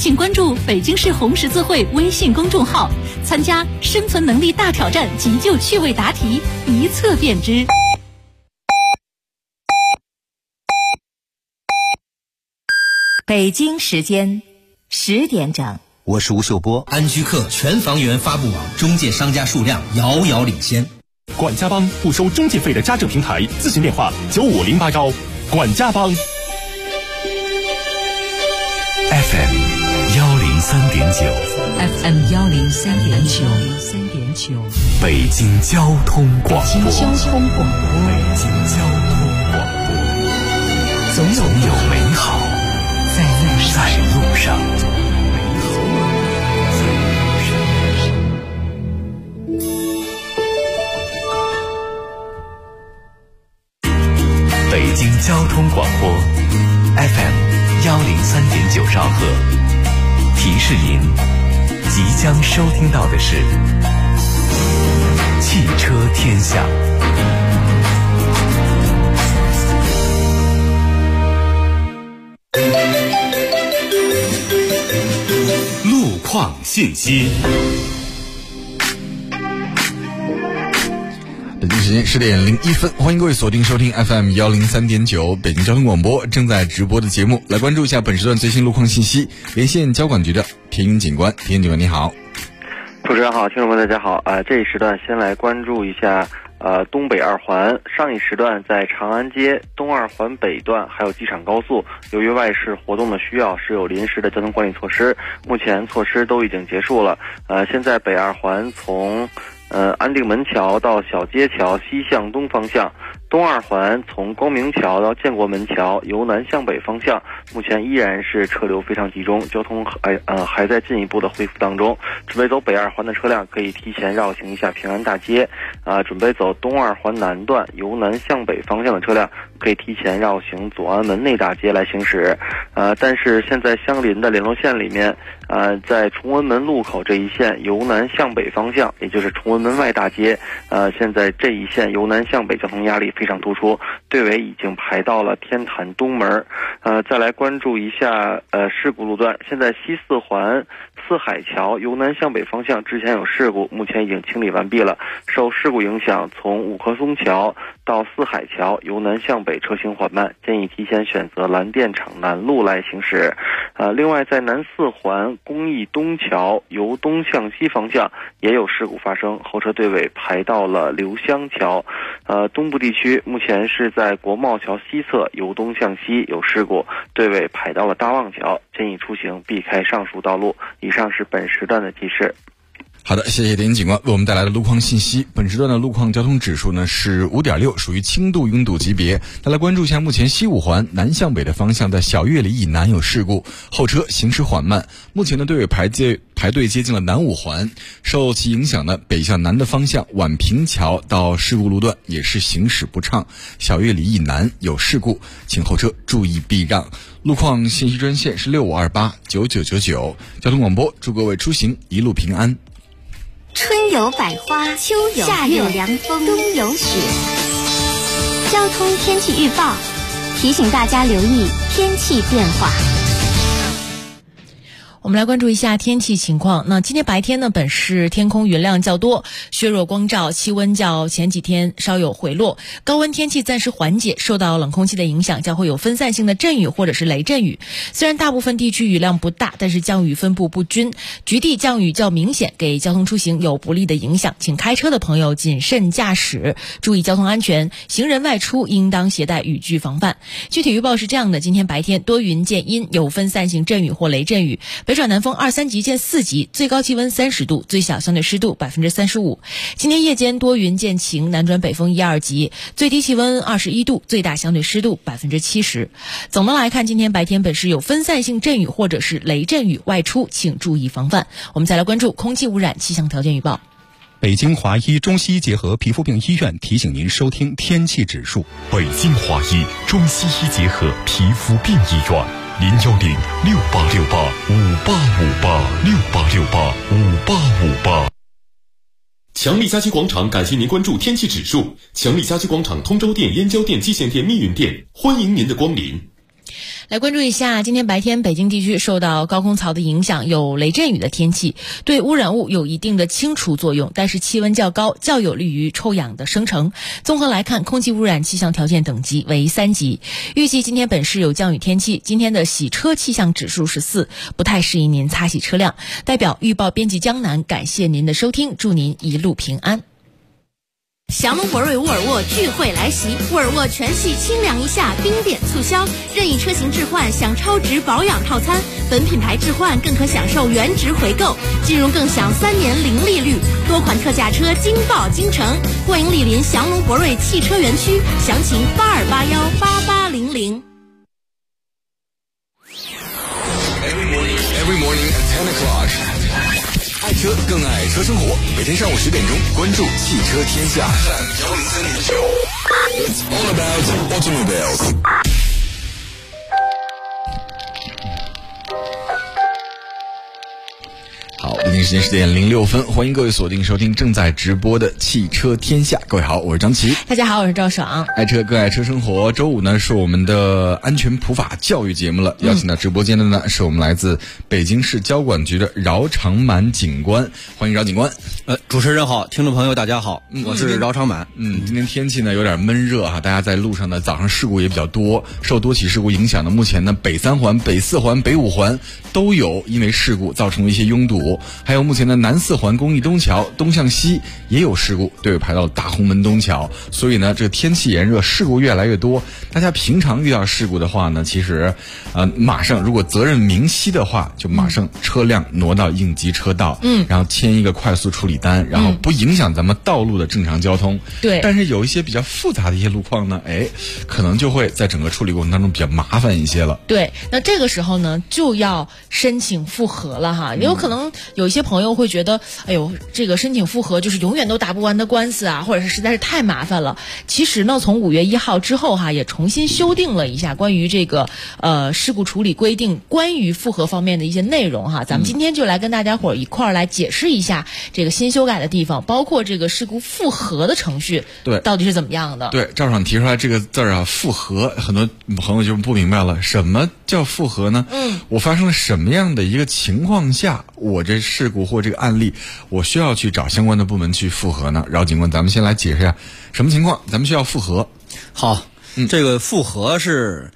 请关注北京市红十字会微信公众号，参加生存能力大挑战急救趣味答题，一测便知。 北京时间10点整， 我是吴秀波。 安居客全房源发布网中介商家数量遥遥领先。 管家帮不收中介费的家政平台，咨询电话9508管家帮。 FM 103.9 FM 103.9， 北京交通广播。 北京交通广播，总有美好在路上。 北京交通广播 FM 103.9兆赫，提示您即将收听到的是汽车天下。路况信息。 北京时间10点01分，欢迎各位锁定收听 FM 103.9北京交通广播正在直播的节目，来关注一下本时段最新路况信息。连线交管局的田云警官，田云警官你好。 主持人好，听众们大家好。这一时段先来关注一下东北二环。上一时段在长安街东二环北段还有机场高速，由于外事活动的需要，是有临时的交通管理措施，目前措施都已经结束了。现在北二环从安定门桥到小街桥西向东方向，东二环从光明桥到建国门桥由南向北方向，目前依然是车流非常集中，交通还在进一步的恢复当中。准备走北二环的车辆可以提前绕行一下平安大街，准备走东二环南段由南向北方向的车辆可以提前绕行左安门内大街来行驶。但是现在相邻的联络线里面，在崇文门路口这一线由南向北方向，也就是崇文门外大街，现在这一线由南向北交通压力非常突出，队尾已经排到了天坛东门。再来关注一下事故路段，现在西四环四海桥由南向北方向之前有事故，目前已经清理完毕了。受事故影响，从五棵松桥到四海桥由南向北车行缓慢，建议提前选择蓝电厂南路来行驶。另外在南四环公益东桥由东向西方向也有事故发生，后车队尾排到了刘香桥。东部地区目前是在国贸桥西侧由东向西有事故，队尾排到了大望桥，建议出行避开上述道路。以上是本时段的提示。 好的，谢谢田警官为我们带来的路况信息。本时段的路况交通指数呢是5.6，属于轻度拥堵级别。再来关注一下目前西五环南向北的方向，在小岳里以南有事故，后车行驶缓慢。目前的队尾排队接近了南五环，受其影响呢，北向南的方向宛平桥到事故路段也是行驶不畅，小岳里以南有事故，请后车注意避让。路况信息专线是65289999。交通广播，祝各位出行一路平安。 春有百花，秋有夏有凉风，冬有雪。交通天气预报提醒大家留意天气变化。 我们来关注一下天气情况。那今天白天呢，本市天空云量较多，削弱光照，气温较前几天稍有回落，高温天气暂时缓解，受到冷空气的影响，将会有分散性的阵雨或者是雷阵雨。虽然大部分地区雨量不大，但是降雨分布不均，局地降雨较明显，给交通出行有不利的影响。请开车的朋友谨慎驾驶，注意交通安全，行人外出应当携带雨具防范。具体预报是这样的：今天白天多云见阴，有分散性阵雨或雷阵雨，北转南风2、3级见4级，最高气温30度，最小相对湿度35%。今天夜间多云见晴，南转北风1、2级，最低气温21度，最大相对湿度70%。总的来看，今天白天本市有分散性阵雨或者是雷阵雨，外出请注意防范。我们再来关注空气污染气象条件预报。 北京华医中西医结合皮肤病医院提醒您收听天气指数。 北京华医中西医结合皮肤病医院，0106868585858，68685858。强力家居广场感谢您关注天气指数。强力家居广场通州店、燕郊店、蓟县店、密云店，欢迎您的光临。 来关注一下，今天白天北京地区受到高空槽的影响，有雷阵雨的天气，对污染物有一定的清除作用，但是气温较高，较有利于臭氧的生成。综合来看，空气污染气象条件等级为3级。预计今天本市有降雨天气，今天的洗车气象指数是4，不太适宜您擦洗车辆。代表预报编辑江南，感谢您的收听，祝您一路平安。 祥龙博瑞沃尔沃聚会来袭，沃尔沃全系清凉一夏冰点促销，任意车型置换享超值保养套餐，本品牌置换更可享受原值回购，金融更享3年零利率，多款特价车惊爆京城，欢迎莅临祥龙博瑞汽车园区，详情82818800。 Every morning at 10 o'clock. 爱车更爱车生活，每天上午10点钟，关注汽车天下。It's all about automobiles. 好，北京时间10点06分，欢迎各位锁定收听正在直播的汽车天下。各位好，我是张琪。 大家好，我是赵爽。 爱车更爱车生活，周五呢是我们的安全普法教育节目了。邀请到直播间的呢是我们来自北京市交管局的饶长满警官，欢迎饶警官。 主持人好，听众朋友大家好，我是饶长满。 今天天气呢有点闷热哈，大家在路上呢早上事故也比较多，受多起事故影响呢，目前呢北3环、北4环、北5环都有因为事故造成了一些拥堵，还有目前的南4环公益东桥东向西也有事故，队伍排到了大红门东桥。所以呢这个天气炎热，事故越来越多，大家平常遇到事故的话呢，其实马上如果责任明晰的话，就马上车辆挪到应急车道，然后签一个快速处理单，然后不影响咱们道路的正常交通。 对， 但是有一些比较复杂的一些路况呢，可能就会在整个处理过程当中比较麻烦一些了。 对，那这个时候呢就要申请复核了哈。有可能有一些朋友会觉得，哎呦，这个申请复核就是永远都打不完的官司啊，或者是实在是太麻烦了。其实呢，从5月1号之后哈，也重新修订了一下关于这个事故处理规定关于复核方面的一些内容哈。咱们今天就来跟大家伙一块儿来解释一下这个新修改的地方，包括这个事故复核的程序对到底是怎么样的。 对，赵爽提出来这个字儿啊，复核，很多朋友就不明白了，什么叫复核呢？我发生了什么样的一个情况下，我这事故或这个案例，我需要去找相关的部门去复核呢？饶警官，咱们先来解释一下什么情况咱们需要复核。 好，这个复核是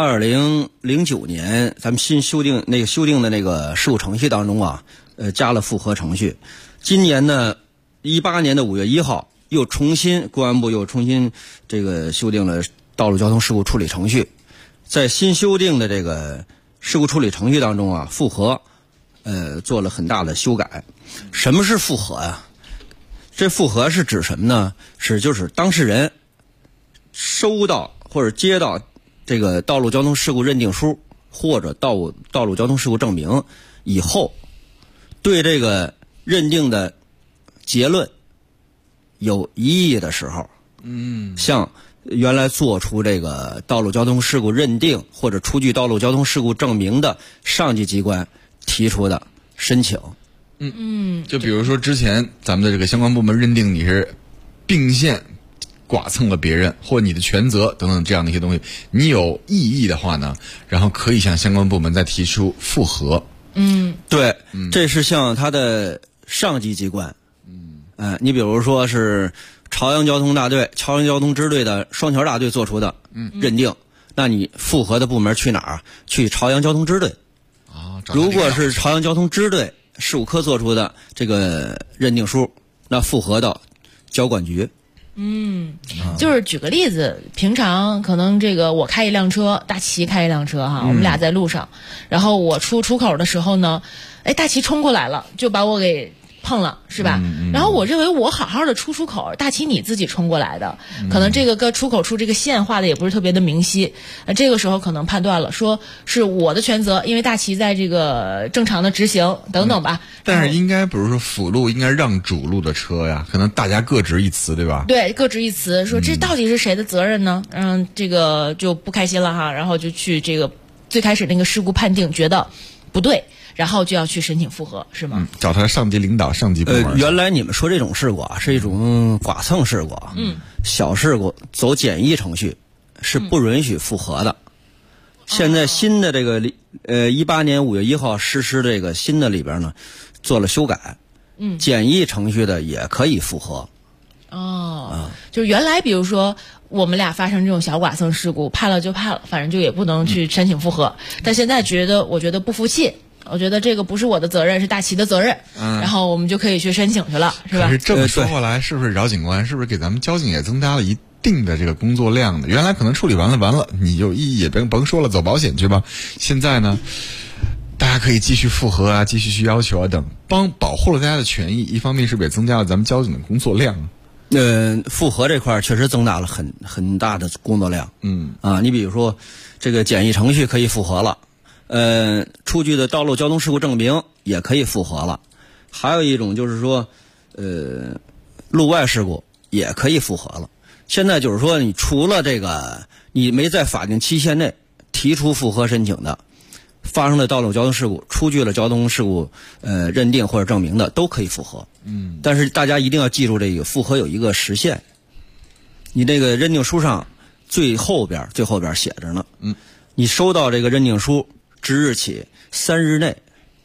2009年咱们新修订的那个事故程序当中啊，加了复核程序。今年呢，18年的5月1号公安部又重新这个修订了道路交通事故处理程序。在新修订的这个事故处理程序当中啊，复核做了很大的修改。什么是复核呀？这复核是指什么呢？就是当事人收到或者接到这个道路交通事故认定书或者道路交通事故证明以后，对这个认定的结论有异议的时候，像原来做出这个道路交通事故认定或者出具道路交通事故证明的上级机关提出的申请。 就比如说之前咱们的这个相关部门认定你是并线剐蹭了别人，或你的全责等等这样的一些东西，你有异议的话呢，然后可以向相关部门再提出复核。 对，这是向他的上级机关。你比如说是朝阳交通大队、朝阳交通支队的双桥大队做出的认定，那你复核的部门去哪儿？去朝阳交通支队。如果是朝阳交通支队事故科做出的这个认定书，那复核到交管局。 就是举个例子，平常可能这个我开一辆车，大齐开一辆车哈，我们俩在路上，然后我出口的时候呢，大齐冲过来了，就把我给碰了，是吧？然后我认为我好好的出口，大齐你自己冲过来的，可能这个出口处这个线画的也不是特别的明晰，这个时候可能判断了说是我的全责，因为大齐在这个正常的执行等等吧。 但是应该比如说辅路应该让主路的车呀，可能大家各执一词，对吧？ 对，各执一词，说这到底是谁的责任呢？这个就不开心了哈，然后就去这个最开始那个事故判定觉得不对，然后就要去申请复核，是吗？ 找他上级领导、上级部门。 原来你们说这种事故啊，是一种剐蹭事故，小事故走简易程序是不允许复核的。 现在新的这个18年5月1号实施这个新的里边呢，做了修改，简易程序的也可以复核。 就是原来比如说我们俩发生这种小剐蹭事故，判了就判了，反正就也不能去申请复核。但现在我觉得不服气，我觉得这个不是我的责任，是大齐的责任，然后我们就可以去申请去了，是吧？ 可是这么说过来，是不是饶警官是不是给咱们交警也增加了一定的这个工作量呢？原来可能处理完了，你有异议也甭说了，走保险去吧。现在呢，大家可以继续复核啊，继续去要求啊等，保护了大家的权益。一方面是不是也增加了咱们交警的工作量？ 复核这块确实增大了很大的工作量。你比如说这个简易程序可以复核了，出具的道路交通事故证明也可以复核了，还有一种就是说路外事故也可以复核了。现在就是说，你除了这个你没在法定期限内提出复核申请的，发生的道路交通事故出具了交通事故认定或者证明的都可以复核。但是大家一定要记住，这个复核有一个时限，你这个认定书上最后边写着呢，你收到这个认定书之日起3日内。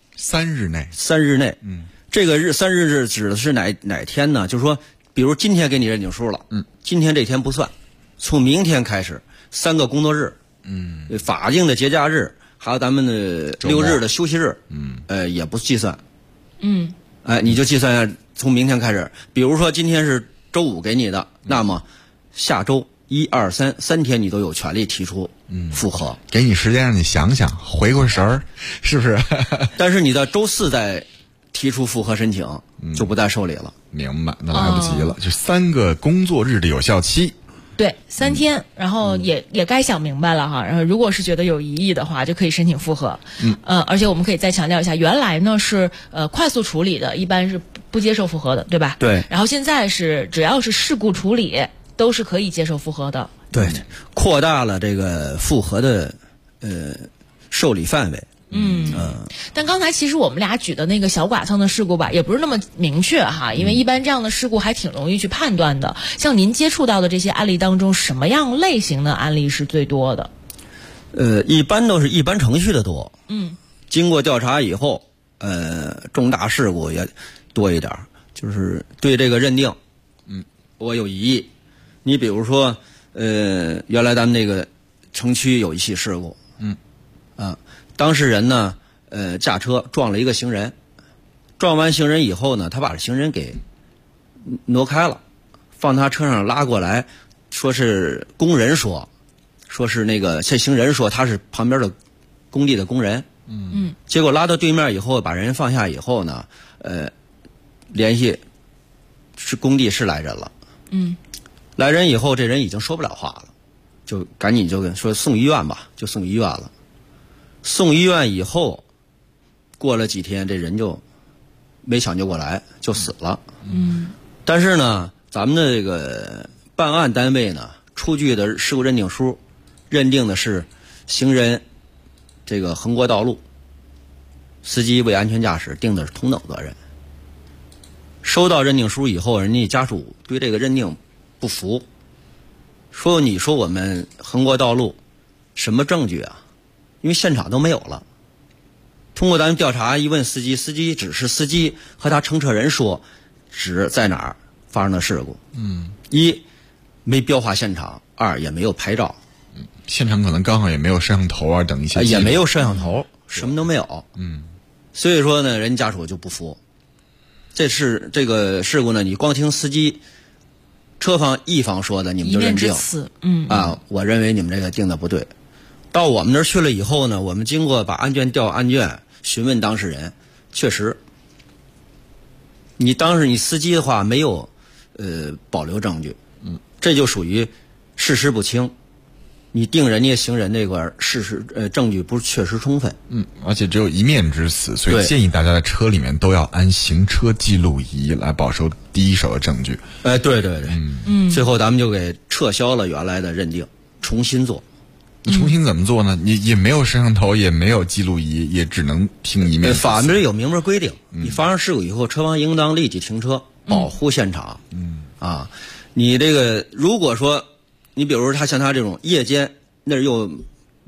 这个3日指的是哪天呢？就是说比如今天给你认定书了，今天这天不算，从明天开始3个工作日，法定的节假日还有咱们的6日的休息日，也不计算。你就计算从明天开始，比如说今天是周五给你的，那么下周1、2、3天你都有权利提出复核， 给你时间让你想想，回过神儿，是不是？ 但是你到周4再提出复核申请，就不再受理了。 明白，那来不及了，就3个工作日的有效期。 对，3天，然后也该想明白了哈。然后如果是觉得有疑义的话，就可以申请复核。而且我们可以再强调一下，原来呢是快速处理的，一般是不接受复核的，对吧？ 对。 然后现在是只要是事故处理，都是可以接受复核的。 对，扩大了这个复核的受理范围。 但刚才其实我们俩举的那个小剐蹭的事故吧，也不是那么明确哈，因为一般这样的事故还挺容易去判断的。像您接触到的这些案例当中，什么样类型的案例是最多的？ 一般都是一般程序的多。经过调查以后，重大事故也多一点，就是对这个认定，我有疑义。你比如说，原来咱们那个城区有一起事故，当事人呢，驾车撞了一个行人，撞完行人以后呢，他把行人给挪开了，放他车上拉过来，说是工人说是那个这行人说他是旁边的工地的工人，结果拉到对面以后，把人放下以后呢，联系是工地是来人了，来人以后这人已经说不了话了，就赶紧就跟说送医院吧，就送医院了。送医院以后，过了几天，这人就没抢救过来，就死了。但是呢，咱们的这个办案单位呢，出具的事故认定书，认定的是行人这个横过道路，司机未安全驾驶，定的是同等责任。收到认定书以后，人家家属对这个认定不服，说你说我们横过道路，什么证据啊？因为现场都没有了。通过咱们调查一问司机，司机只是司机和他乘车人说指在哪儿发生的事故。一没标画现场，2也没有拍照。 现场可能刚好也没有摄像头啊等一些。 也没有摄像头，什么都没有。所以说呢，人家属就不服。这个事故呢，你光听司机车方一方说的，你们就认定。我认为你们这个定的不对。到我们那儿去了以后呢，我们经过把案卷调案卷，询问当事人，确实，你司机的话没有保留证据，这就属于事实不清，你定人家行人这块事实证据不是确实充分， 而且只有一面之词，所以建议大家在车里面都要安行车记录仪来保收第一手的证据。 对，最后咱们就给撤销了原来的认定，重新做。 重新怎么做呢？你也没有摄像头，也没有记录仪，也只能听一面。 法律有明文规定，你发生事故以后，车方应当立即停车，保护现场。你这个如果说，你比如说像他这种夜间那儿又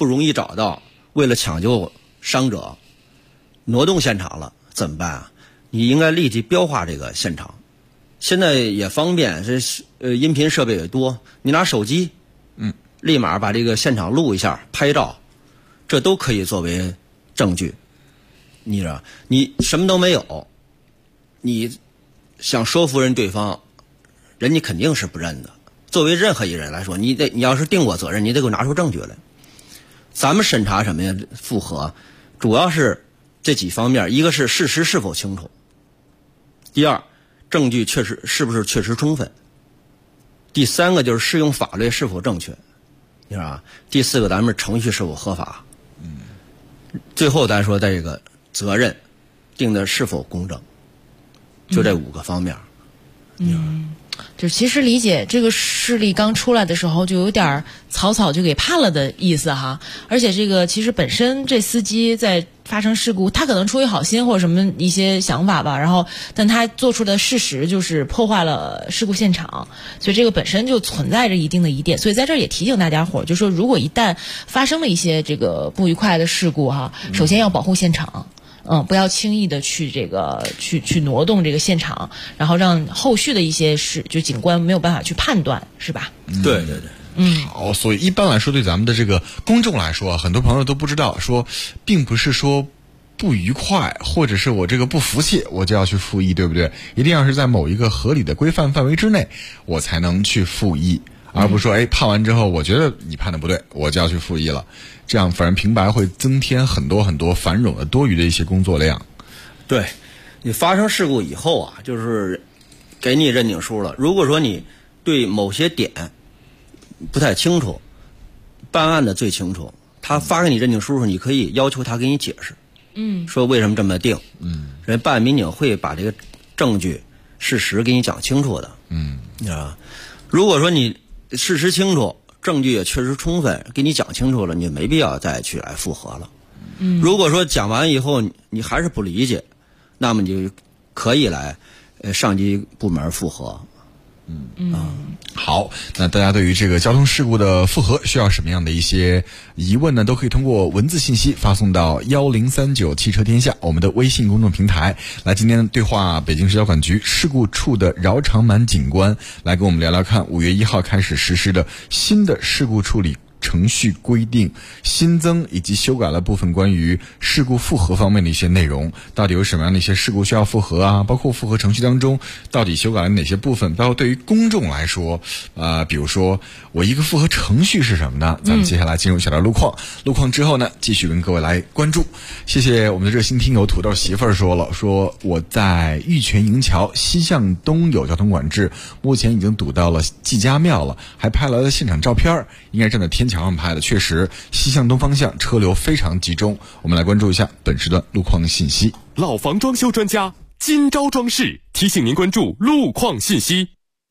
不容易找到，为了抢救伤者，挪动现场了，怎么办啊？你应该立即标化这个现场。现在也方便，音频设备也多，你拿手机，立马把这个现场录一下，拍照，这都可以作为证据。你知道，你什么都没有，你想说服对方，人家肯定是不认的。作为任何一人来说，你要是定我责任，你得给我拿出证据来。咱们审查什么呀？复核主要是这几方面，一个是事实是否清楚，第二，证据是不是确实充分，第三个就是适用法律是否正确，你知道吧？第四个咱们程序是否合法，最后咱说这个责任定的是否公正，就这5个方面。 就其实理解这个事例刚出来的时候就有点草草就给判了的意思哈，而且这个其实本身这司机在发生事故，他可能出于好心或者什么一些想法吧，然后但他做出的事实就是破坏了事故现场，所以这个本身就存在着一定的疑点。所以在这儿也提醒大家伙，就说如果一旦发生了一些这个不愉快的事故哈，首先要保护现场。不要轻易的去挪动这个现场，然后让后续的一些事就警官没有办法去判断，是吧？ 对对对。 好，所以一般来说，对咱们的这个公众来说，很多朋友都不知道，说并不是说不愉快，或者是我这个不服气，我就要去复议，对不对？一定要是在某一个合理的规范范围之内，我才能去复议，而不是说判完之后，我觉得你判的不对，我就要去复议了。这样反正平白会增添很多很多繁冗的多余的一些工作量。 对，你发生事故以后啊，就是给你认定书了。如果说你对某些点不太清楚，办案的最清楚，他发给你认定书时，你可以要求他给你解释。说为什么这么定？人办案民警会把这个证据、事实给你讲清楚的。你知道吧？如果说你事实清楚，证据也确实充分，给你讲清楚了，你没必要再去来复核了。如果说讲完以后你还是不理解，那么你就可以来上级部门复核。 好，那大家对于这个交通事故的复核需要什么样的一些疑问呢？都可以通过文字信息发送到1039汽车天下我们的微信公众平台。来，今天对话北京市交管局事故处的饶长满警官，来跟我们聊聊看5月1号开始实施的新的事故处理程序规定新增以及修改了部分关于事故复核方面的一些内容，到底有什么样的一些事故需要复核啊？包括复核程序当中到底修改了哪些部分？包括对于公众来说，比如说我一个复核程序是什么呢？咱们接下来进入一下路况，路况之后呢，继续跟各位来关注。谢谢我们的热心听友土豆媳妇儿说了，说我在玉泉营桥西向东有交通管制，目前已经堵到了季家庙了，还拍来了现场照片，应该站在天桥上拍的，确实西向东方向车流非常集中。我们来关注一下本时段路况信息。 老房装修专家金招装饰提醒您关注路况信息。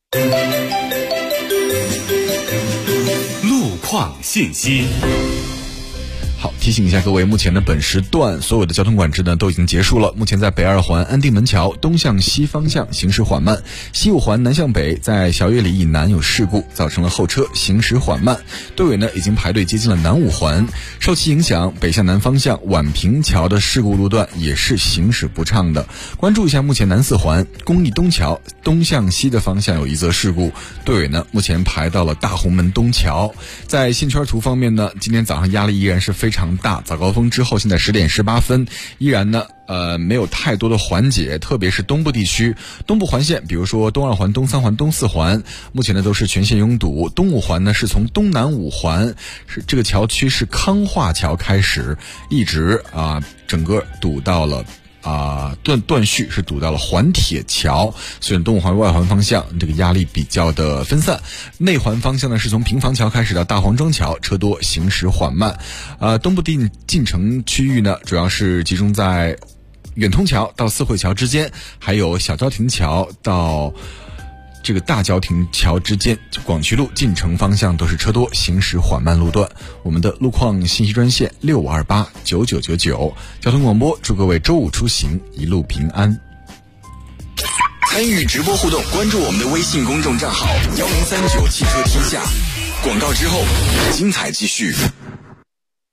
路况信息。 好，提醒一下各位，目前的本时段所有的交通管制呢都已经结束了。目前在北二环安定门桥东向西方向行驶缓慢，西五环南向北在小月里以南有事故，造成了后车行驶缓慢，队尾呢已经排队接近了南五环。受其影响，北向南方向宛平桥的事故路段也是行驶不畅的。关注一下目前南四环公益东桥东向西的方向有一则事故，队尾呢目前排到了大红门东桥。在线圈图方面呢，今天早上压力依然是非常大，早高峰之后现在10点18分依然呢没有太多的缓解，特别是东部地区，东部环线比如说东二环、东三环、东四环目前呢都是全线拥堵，东五环呢是从东南五环，是这个桥区是康化桥开始一直整个堵到了断续是堵到了环铁桥，所以东五环外环方向这个压力比较的分散。内环方向呢是从平房桥开始到大黄庄桥，车多行驶缓慢。东部进城区域呢主要是集中在远通桥到四惠桥之间，还有小交亭桥到这个大交亭桥之间，广渠路进城方向都是车多行驶缓慢路段。我们的路况信息专线65289999，交通广播祝各位周五出行一路平安。 参与直播互动，关注我们的微信公众账号1039汽车天下。广告之后，精彩继续。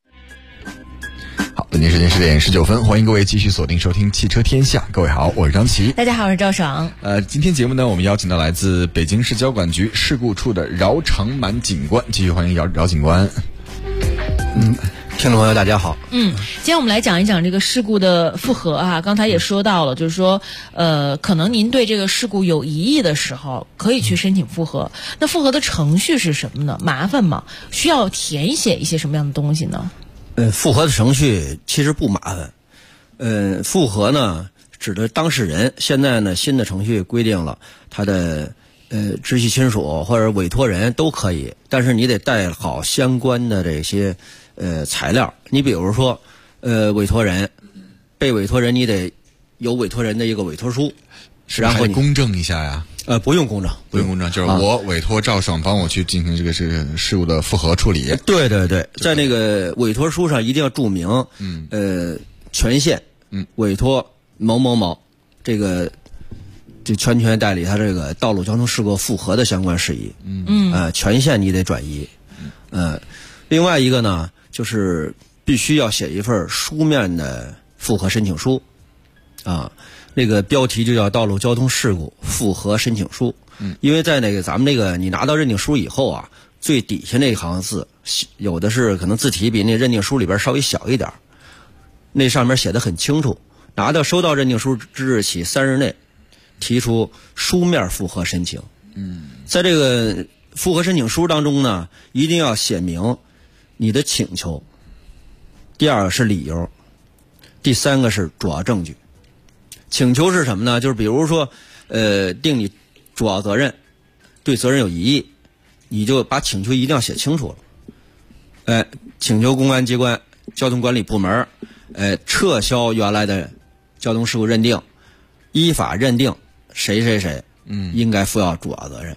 本节时间10点19分，欢迎各位继续锁定收听汽车天下。各位好，我是张琪。 大家好，我是赵爽。 今天节目呢，我们邀请到来自北京市交管局事故处的饶长满警官，继续欢迎饶警官。 听众朋友大家好。 今天我们来讲一讲这个事故的复核啊。刚才也说到了，就是说可能您对这个事故有疑义的时候，可以去申请复核。那复核的程序是什么呢？麻烦吗？需要填写一些什么样的东西呢？ 复核的程序其实不麻烦。复核呢指的当事人，现在呢新的程序规定了他的直系亲属或者委托人都可以，但是你得带好相关的这些材料。你比如说委托人、被委托人，你得有委托人的一个委托书， 然后公证一下呀。 不用公证， 不用公证，就是我委托赵爽帮我去进行这个事故的复核处理。 对对对，在那个委托书上一定要注明，权限，委托某某某，这全权代理他这个道路交通事故复核的相关事宜。权限你得转移。另外一个呢，就是必须要写一份书面的复核申请书，那个标题就叫道路交通事故复核申请书。因为在那个咱们那个你拿到认定书以后啊，最底下那一行字，有的是可能字体比那认定书里边稍微小一点，那上面写的很清楚，收到认定书之日起3日内提出书面复核申请。在这个复核申请书当中呢，一定要写明你的请求，第二个是理由，第三个是主要证据。请求是什么呢？就是比如说定你主要责任，对责任有异议，你就把请求一定要写清楚了。请求公安机关交通管理部门撤销原来的交通事故认定，依法认定谁谁谁应该负要主要责任。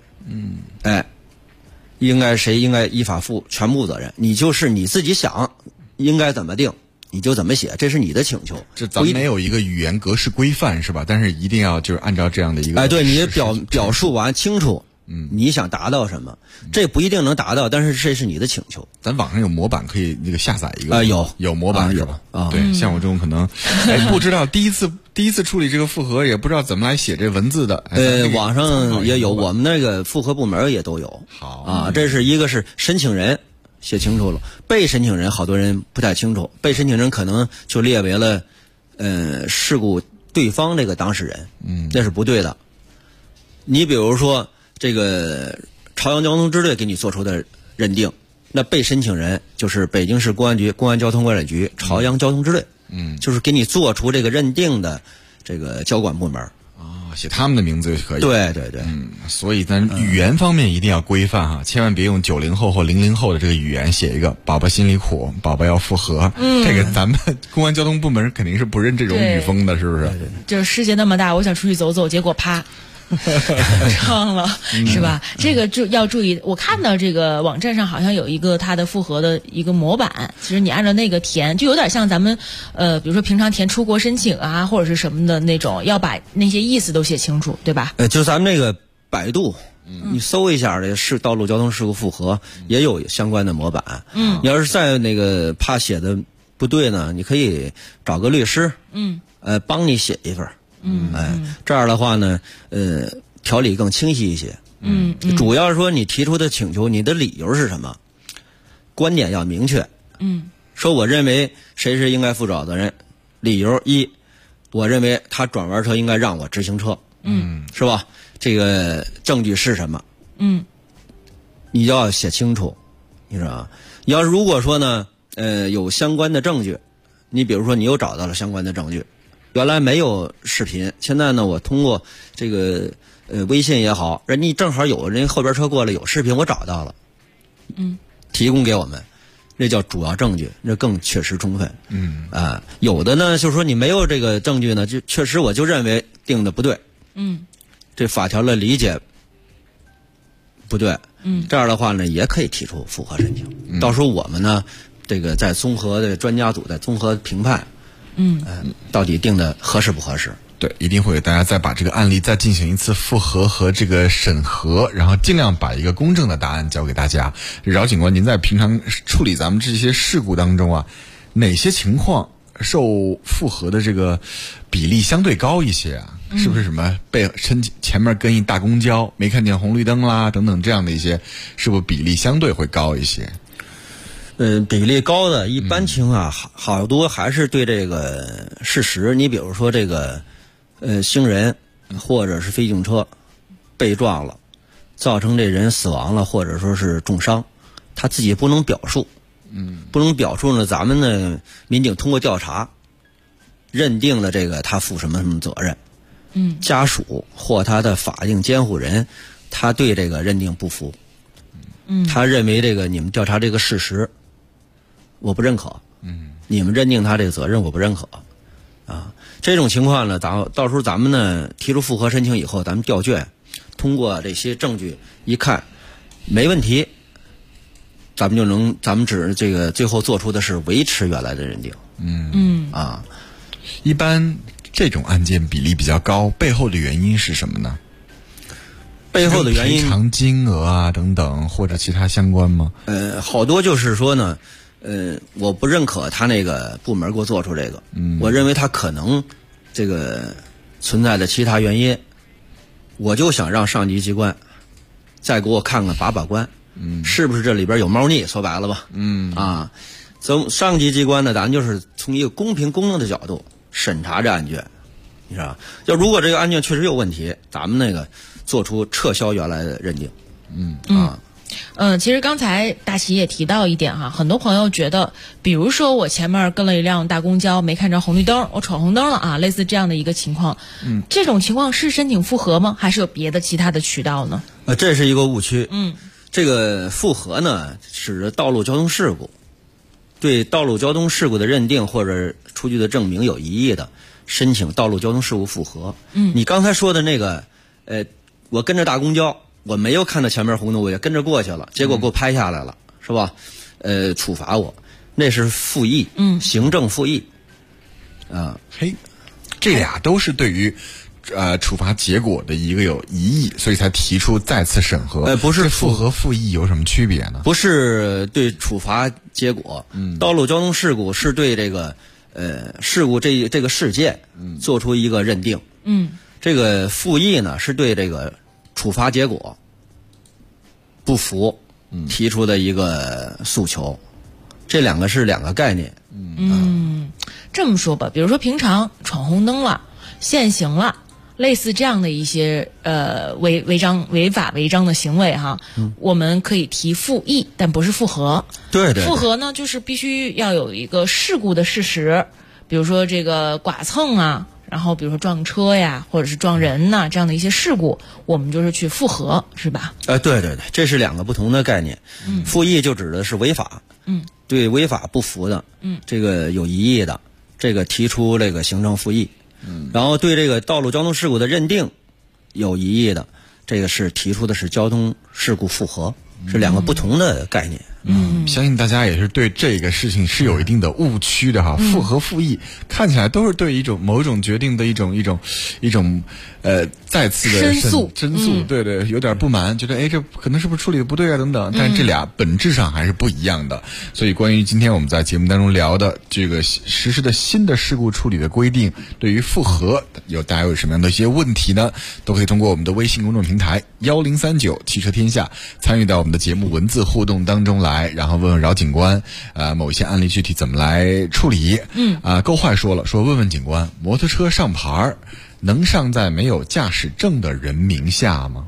谁应该依法负全部责任。你就是你自己想应该怎么定你就怎么写，这是你的请求。 这咱们没有一个语言格式规范是吧？但是一定要就是按照这样的一个对，你表述完清楚你想达到什么，这不一定能达到，但是这是你的请求。 咱网上有模板可以那个下载一个有模板是吧？对，像我这种可能不知道第一次处理这个复核，也不知道怎么来写这文字的。 网上也有，我们那个复核部门也都有。好这是一个是申请人写清楚了，被申请人好多人不太清楚，被申请人可能就列为了事故对方这个当事人，那是不对的。你比如说这个朝阳交通支队给你做出的认定，那被申请人就是北京市公安局公安交通管理局朝阳交通支队，就是给你做出这个认定的这个交管部门。 写他们的名字就可以。 对对对， 所以咱语言方面一定要规范哈，千万别用90后或00后的这个语言写一个宝宝心里苦，宝宝要复核。这个咱们公安交通部门肯定是不认这种语风的，是不是？ 对对对， 就是世界那么大，我想出去走走，结果啪。撞了是吧？这个就要注意。我看到这个网站上好像有一个它的复核的一个模板，其实你按照那个填，就有点像咱们比如说平常填出国申请啊或者是什么的那种，要把那些意思都写清楚，对吧？ 就咱们那个百度，你搜一下这是道路交通事故复核，也有相关的模板。你要是在那个怕写的不对呢，你可以找个律师，帮你写一份。这样的话呢，条理更清晰一些。主要是说你提出的请求，你的理由是什么？观点要明确。说我认为谁是应该负主要责任。理由一，我认为他转弯车应该让我直行车。是吧？这个证据是什么？你就要写清楚，你知道吗？要如果说呢，有相关的证据，你比如说你又找到了相关的证据。原来没有视频，现在呢，我通过这个微信也好，人家正好有人后边车过来有视频，我找到了，提供给我们，这叫主要证据，这更确实充分。有的呢，就是说你没有这个证据呢，就确实我就认为定的不对，这法条的理解不对，这样的话呢，也可以提出复核申请。到时候我们呢，这个在综合的专家组在综合评判。到底定的合适不合适？ 对，一定会给大家再把这个案例再进行一次复核和这个审核，然后尽量把一个公正的答案交给大家。饶警官，您在平常处理咱们这些事故当中啊，哪些情况受复核的这个比例相对高一些啊？是不是什么前面跟一大公交没看见红绿灯啦等等这样的一些，是不是比例相对会高一些？ 比例高的一般情况好多还是对这个事实。你比如说这个行人或者是非机动车被撞了，造成这人死亡了或者说是重伤，他自己不能表述。不能表述呢，咱们呢民警通过调查认定了这个他负什么责任。家属或他的法定监护人他对这个认定不服。他认为这个你们调查这个事实我不认可。你们认定他这个责任我不认可。这种情况呢，到时候咱们呢提出复核申请以后，咱们调卷，通过这些证据一看没问题，咱们只这个最后做出的是维持原来的认定。 一般这种案件比例比较高，背后的原因是什么呢？背后的原因，赔偿金额啊等等，或者其他相关吗？ 好多就是说呢，我不认可他那个部门给我做出这个，我认为他可能这个存在的其他原因，我就想让上级机关再给我看看把关，是不是这里边有猫腻？说白了吧，上级机关呢，咱就是从一个公平公正的角度审查这案卷，你知道吧？要如果这个案卷确实有问题，咱们那个做出撤销原来的认定。 其实刚才大齐也提到一点哈，很多朋友觉得，比如说我前面跟了一辆大公交，没看着红绿灯，我闯红灯了啊，类似这样的一个情况，这种情况是申请复核吗？还是有别的其他的渠道呢？ 这是一个误区。这个复核呢，指道路交通事故，对道路交通事故的认定或者出具的证明有异议的，申请道路交通事故复核。你刚才说的那个，我跟着大公交，我没有看到前面红灯，我也跟着过去了，结果给我拍下来了，是吧？处罚我，那是复议，行政复议。 这俩都是对于处罚结果的一个有疑义，所以才提出再次审核。不是复核复议有什么区别呢？ 不是对处罚结果，道路交通事故是对这个事故这个事件做出一个认定。这个复议呢是对这个处罚结果不服提出的一个诉求，这两个是两个概念。 这么说吧，比如说平常闯红灯了、限行了，类似这样的一些违法违章的行为哈，我们可以提复议，但不是复核。对，复核呢就是必须要有一个事故的事实，比如说这个剐蹭啊，然后比如说撞车呀，或者是撞人呐，这样的一些事故，我们就是去复核，是吧？ 对，这是两个不同的概念。复议就指的是违法，对违法不服的，这个有疑义的，这个提出这个行政复议。然后对这个道路交通事故的认定有疑义的，这个是提出的是交通事故复核，是两个不同的概念。 相信大家也是对这个事情是有一定的误区的哈。复核复议看起来都是对某种决定的一种再次的申诉，对，有点不满，觉得这可能是不是处理的不对啊等等，但是这俩本质上还是不一样的。所以关于今天我们在节目当中聊的这个实施的新的事故处理的规定，对于复核大家有什么样的一些问题呢？都可以通过我们的微信公众平台1039汽车天下参与到我们的节目文字互动当中来，然后问问饶警官某一些案例具体怎么来处理。够坏说了，说问问警官，摩托车上牌能上在没有驾驶证的人名下吗？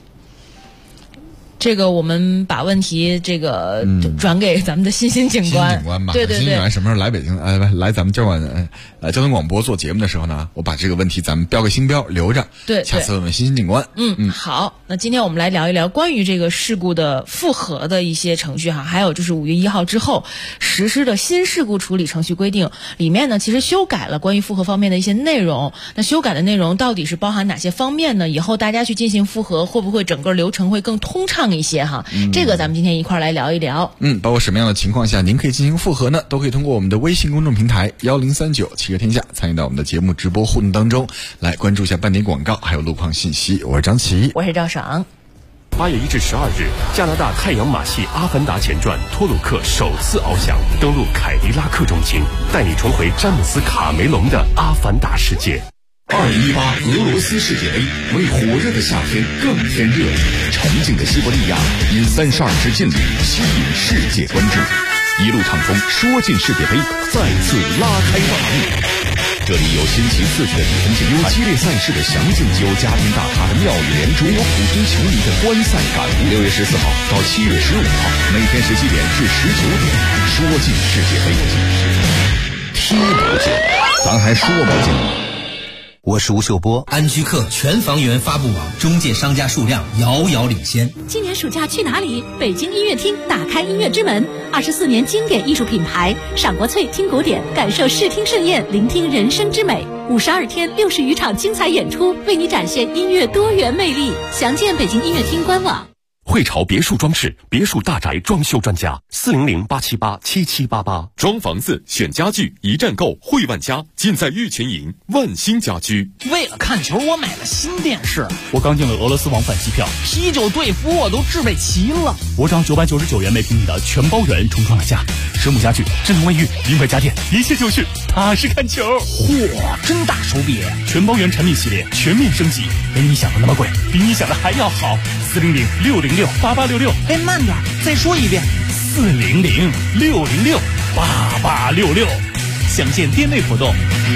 这个我们把问题转给咱们的新兴警官。 吧， 对， 新兴警官什么时候来北京来咱们交通广播做节目的时候呢，我把这个问题咱们标个星标留着， 对， 下次问问新兴警官。 好，那今天我们来聊一聊关于这个事故的复核的一些程序哈，还有就是5月1号之后实施的新事故处理程序规定里面呢，其实修改了关于复核方面的一些内容。那修改的内容到底是包含哪些方面呢？以后大家去进行复核，会不会整个流程会更通畅一些哈？这个咱们今天一块来聊一聊。 包括什么样的情况下您可以进行复核呢？都可以通过我们的微信公众平台1039汽车天下参与到我们的节目直播互动当中来，关注一下半点广告还有路况信息。我是张琪， 我是赵爽。 8月1至12日，加拿大太阳马戏《阿凡达前传》托鲁克首次翱翔，登陆凯迪拉克中心，带你重回詹姆斯·卡梅隆的阿凡达世界。 2018俄罗斯世界杯为火热的夏天更添热情，沉静的西伯利亚因32支劲旅吸引世界关注，一路畅通说进世界杯，再次拉开大幕。这里有新奇刺激的比分竞赛，有激烈赛事的详尽，有家庭大咖的妙语连珠，有普通球迷的观赛感悟。6月14号到7月15号，每天17点至19点，说进世界杯，踢不进，咱还说不进吗？ 我是吴秀波。安居客全房源发布网中介商家数量遥遥领先。 今年暑假去哪里？北京音乐厅打开音乐之门，24年经典艺术品牌，赏国粹，听古典，感受视听盛宴，聆听人生之美。52天，60余场精彩演出，为你展现音乐多元魅力。详见北京音乐厅官网。 汇潮别墅装饰，别墅大宅装修专家，400-878-7788。 装房子选家具一站购，汇万家，尽在玉泉营万兴家居。 为了看球，我买了新电视。我刚订了俄罗斯往返机票，啤酒队服我都置备齐了。我涨999元每平米的全包圆重创了价，蛇母家具、振东卫浴、临淮家电，一切就绪，踏实看球。嚯，真大手笔！全包圆产品系列全面升级，没你想的那么贵，比你想的还要好。400-606-8866。哎，慢点，再说一遍。400-606-8866。详见店内活动。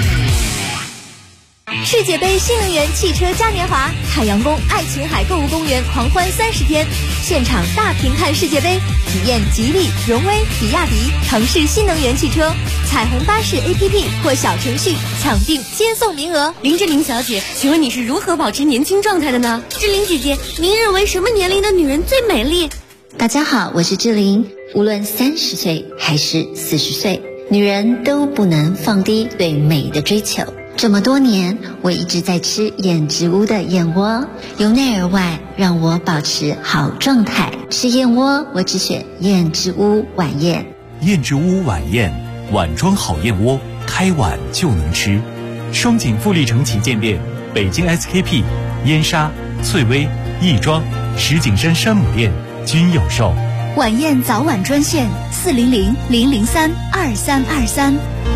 世界杯新能源汽车嘉年华，海洋宫爱琴海购物公园狂欢30天，现场大屏看世界杯，体验吉利、荣威、比亚迪城市新能源汽车，彩虹巴士 APP 或小程序抢订接送名额。 林志玲小姐，请问你是如何保持年轻状态的呢？志玲姐姐，您认为什么年龄的女人最美丽？ 大家好，我是志玲。无论30岁还是40岁，女人都不能放低对美的追求。这么多年，我一直在吃燕之屋的燕窝，由内而外让我保持好状态。吃燕窝，我只选燕之屋晚宴。 燕之屋晚宴，碗装好燕窝，开碗就能吃。双井富力城旗舰店、北京 SKP、燕莎、翠微、亦庄、石景山山姆店均有售。 晚宴早晚专线400-003-2323。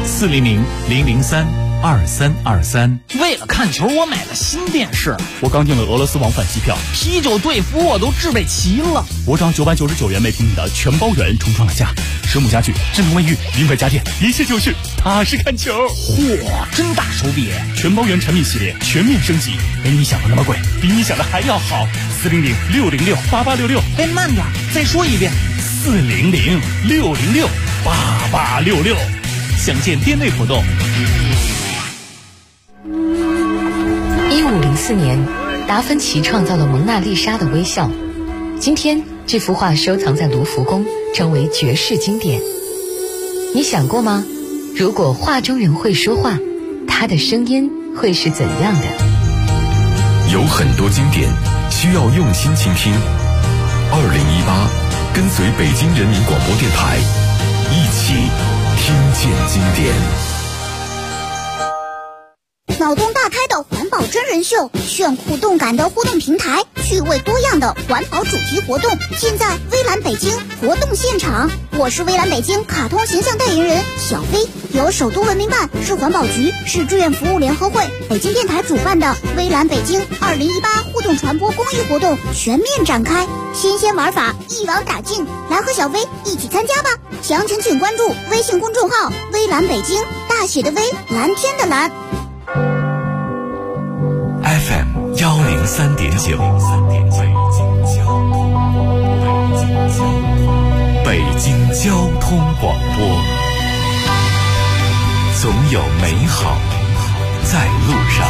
400-003-2323。 为了看球，我买了新电视。我刚订了俄罗斯往返机票，啤酒队服我都置备齐了。我涨999元每平米的全包圆重创了价，蛇母家具、振东卫浴、临淮家电，一切就绪，踏实看球。嚯，真大手笔！全包圆产品系列全面升级，没你想的那么贵，比你想的还要好。400-606-8866。哎，慢点，再说一遍。400-606-8866。详见店内活动。 1504年，达芬奇创造了蒙娜丽莎的微笑。今天，这幅画收藏在卢浮宫，成为绝世经典。你想过吗？如果画中人会说话，他的声音会是怎样的？ 有很多经典需要用心倾听。2018，跟随北京人民广播电台，一起听见经典。 脑洞大开的环保真人秀，炫酷动感的互动平台，趣味多样的环保主题活动，尽在微蓝北京活动现场。我是微蓝北京卡通形象代言人小飞，由首都文明办、市环保局、市志愿服务联合会、北京电台主办的微蓝北京2018互动传播公益活动全面展开，新鲜玩法一网打尽，来和小飞一起参加吧！详情请关注微信公众号微蓝北京，大写的微，蓝天的蓝。 FM 103.9，北京交通广播，总有美好在路上。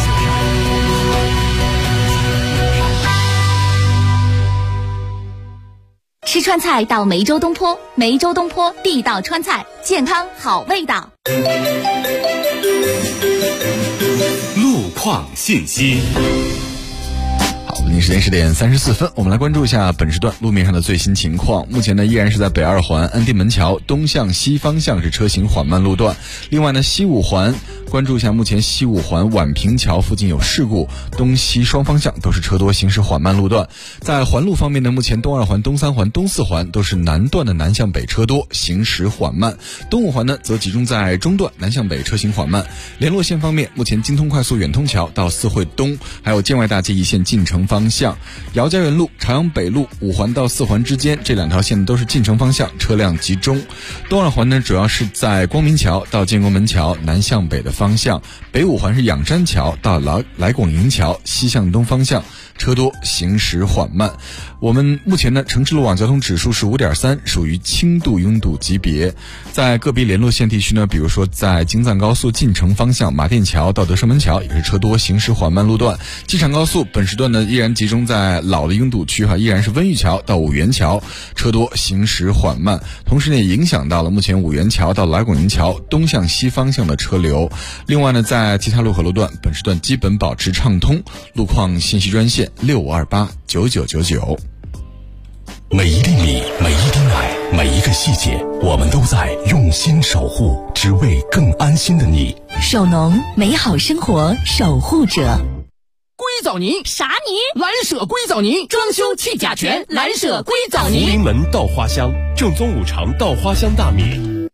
吃川菜到梅州东坡，梅州东坡地道川菜，健康好味道。 路况信息。 北京时间10点34分，我们来关注一下本时段路面上的最新情况。目前呢，依然是在北二环安定门桥东向西方向是车行缓慢路段。另外呢，西五环关注一下，目前西五环宛平桥附近有事故，东西双方向都是车多，行驶缓慢路段。在环路方面呢，目前东二环、东三环、东四环都是南段的南向北车多，行驶缓慢。东五环呢，则集中在中段南向北车行缓慢。联络线方面，目前京通快速远通桥到四惠东，还有建外大街一线进城方向，姚家园路、朝阳北路五环到四环之间这2条线都是进城方向，车辆集中。东二环呢，主要是在光明桥到建国门桥南向北的方向，北五环是仰山桥到来广营桥西向东方向，车多，行驶缓慢。我们目前呢，城市路网交通指数是5.3，属于轻度拥堵级别。在个别联络线地区呢，比如说在京藏高速进城方向马甸桥到德胜门桥也是车多，行驶缓慢路段。机场高速本时段呢，依然集中在老的拥堵区依然是温榆桥到五原桥，车多，行驶缓慢。同时呢，也影响到了目前五原桥到来广营桥东向西方向的车流。另外呢，在其他路口路段本时段基本保持畅通。路况信息专线65289999。 每一粒米，每一滴奶，每一个细节，我们都在用心守护，只为更安心的你。 手农，美好生活守护者。 硅藻泥啥泥？ 蓝舍硅藻泥，装修去甲醛，蓝舍硅藻泥。 福临门稻花香，正宗五常稻花香大米。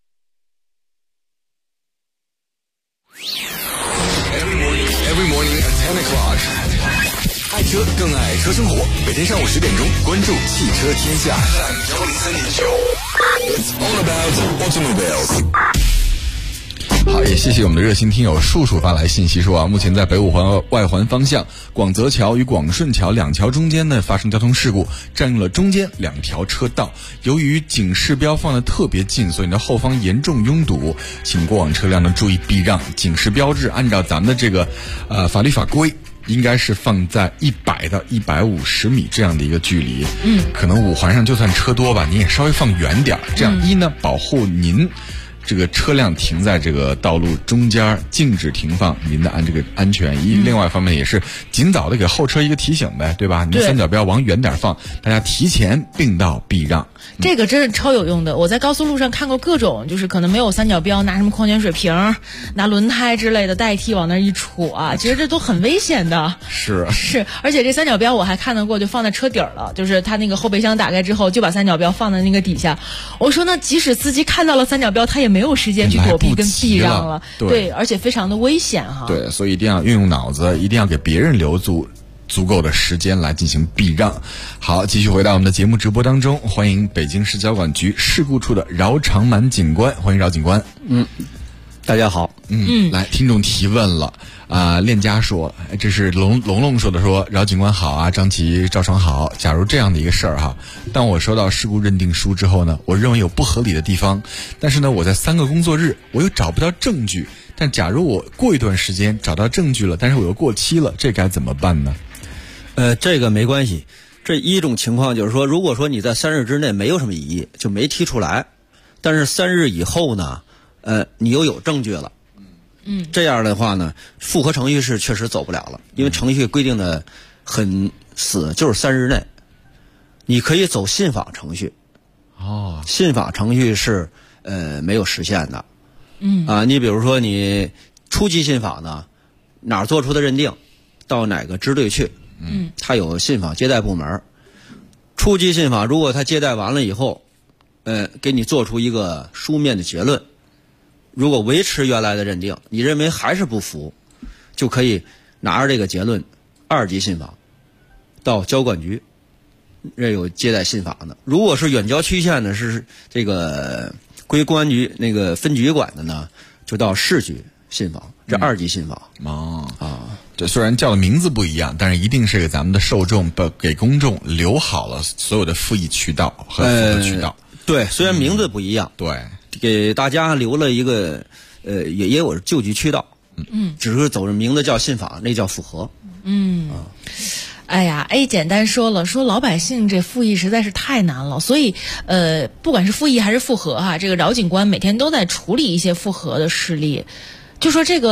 Every morning at 10 o'clock。爱车更爱车生活，每天上午10点钟，关注汽车天下。It's all about automobiles。 好，也谢谢我们的热心听友树树发来信息说目前在北五环外环方向广泽桥与广顺桥2桥中间呢发生交通事故，占用了中间2条车道。由于警示标放的特别近，所以呢后方严重拥堵，请过往车辆呢注意避让。警示标志按照咱们的这个法律法规，应该是放在100到150米这样的一个距离。可能五环上就算车多吧，你也稍微放远点，这样一呢保护您这个车辆停在这个道路中间，禁止停放，您的这个安全。另外一方面也是尽早的给后车一个提醒呗，对吧？您三角标往远点放，大家提前并道避让。 这个真是超有用的。我在高速路上看过各种，就是可能没有三角标，拿什么矿泉水瓶、拿轮胎之类的代替往那一杵其实这都很危险的。是，而且这三角标我还看到过，就放在车底儿了，就是他那个后备箱打开之后，就把三角标放在那个底下。我说那即使司机看到了三角标，他也没有时间去躲避跟避让了。对，而且非常的危险对， 所以一定要运用脑子，一定要给别人留足够的时间来进行避让。好，继续回到我们的节目直播当中，欢迎北京市交管局事故处的饶长满警官，欢迎饶警官。 大家好。 来，听众提问了链家说，这是龙说的，说饶警官好啊，张琪赵爽好。假如这样的一个事儿当我收到事故认定书之后呢，我认为有不合理的地方，但是呢我在3个工作日我又找不到证据，但假如我过一段时间找到证据了，但是我又过期了，这该怎么办呢？ 这个没关系。这一种情况就是说，如果说你在3日之内没有什么异议，就没提出来，但是3日以后呢你又有证据了，这样的话呢，复核程序是确实走不了了，因为程序规定的很死，就是3日内。你可以走信访程序。信访程序是没有时限的。你比如说你初级信访呢，哪儿做出的认定，到哪个支队去，他有信访接待部门。初级信访如果他接待完了以后，给你做出一个书面的结论。如果维持原来的认定，你认为还是不服，就可以拿着这个结论2级信访到交管局，这有接待信访的。如果是远郊区县呢，是这个归公安局那个分局管的呢，就到市局信访，这2级信访。 这虽然叫的名字不一样，但是一定是给咱们的受众给公众留好了所有的复议渠道和复核渠道。 对，虽然名字不一样， 对， 给大家留了一个也有救济渠道。只是走着名字叫信访，那叫复核。 哎呀 ，A 简单说了，说老百姓这复议实在是太难了，所以不管是复议还是复核这个饶警官每天都在处理一些复核的事例。就说这个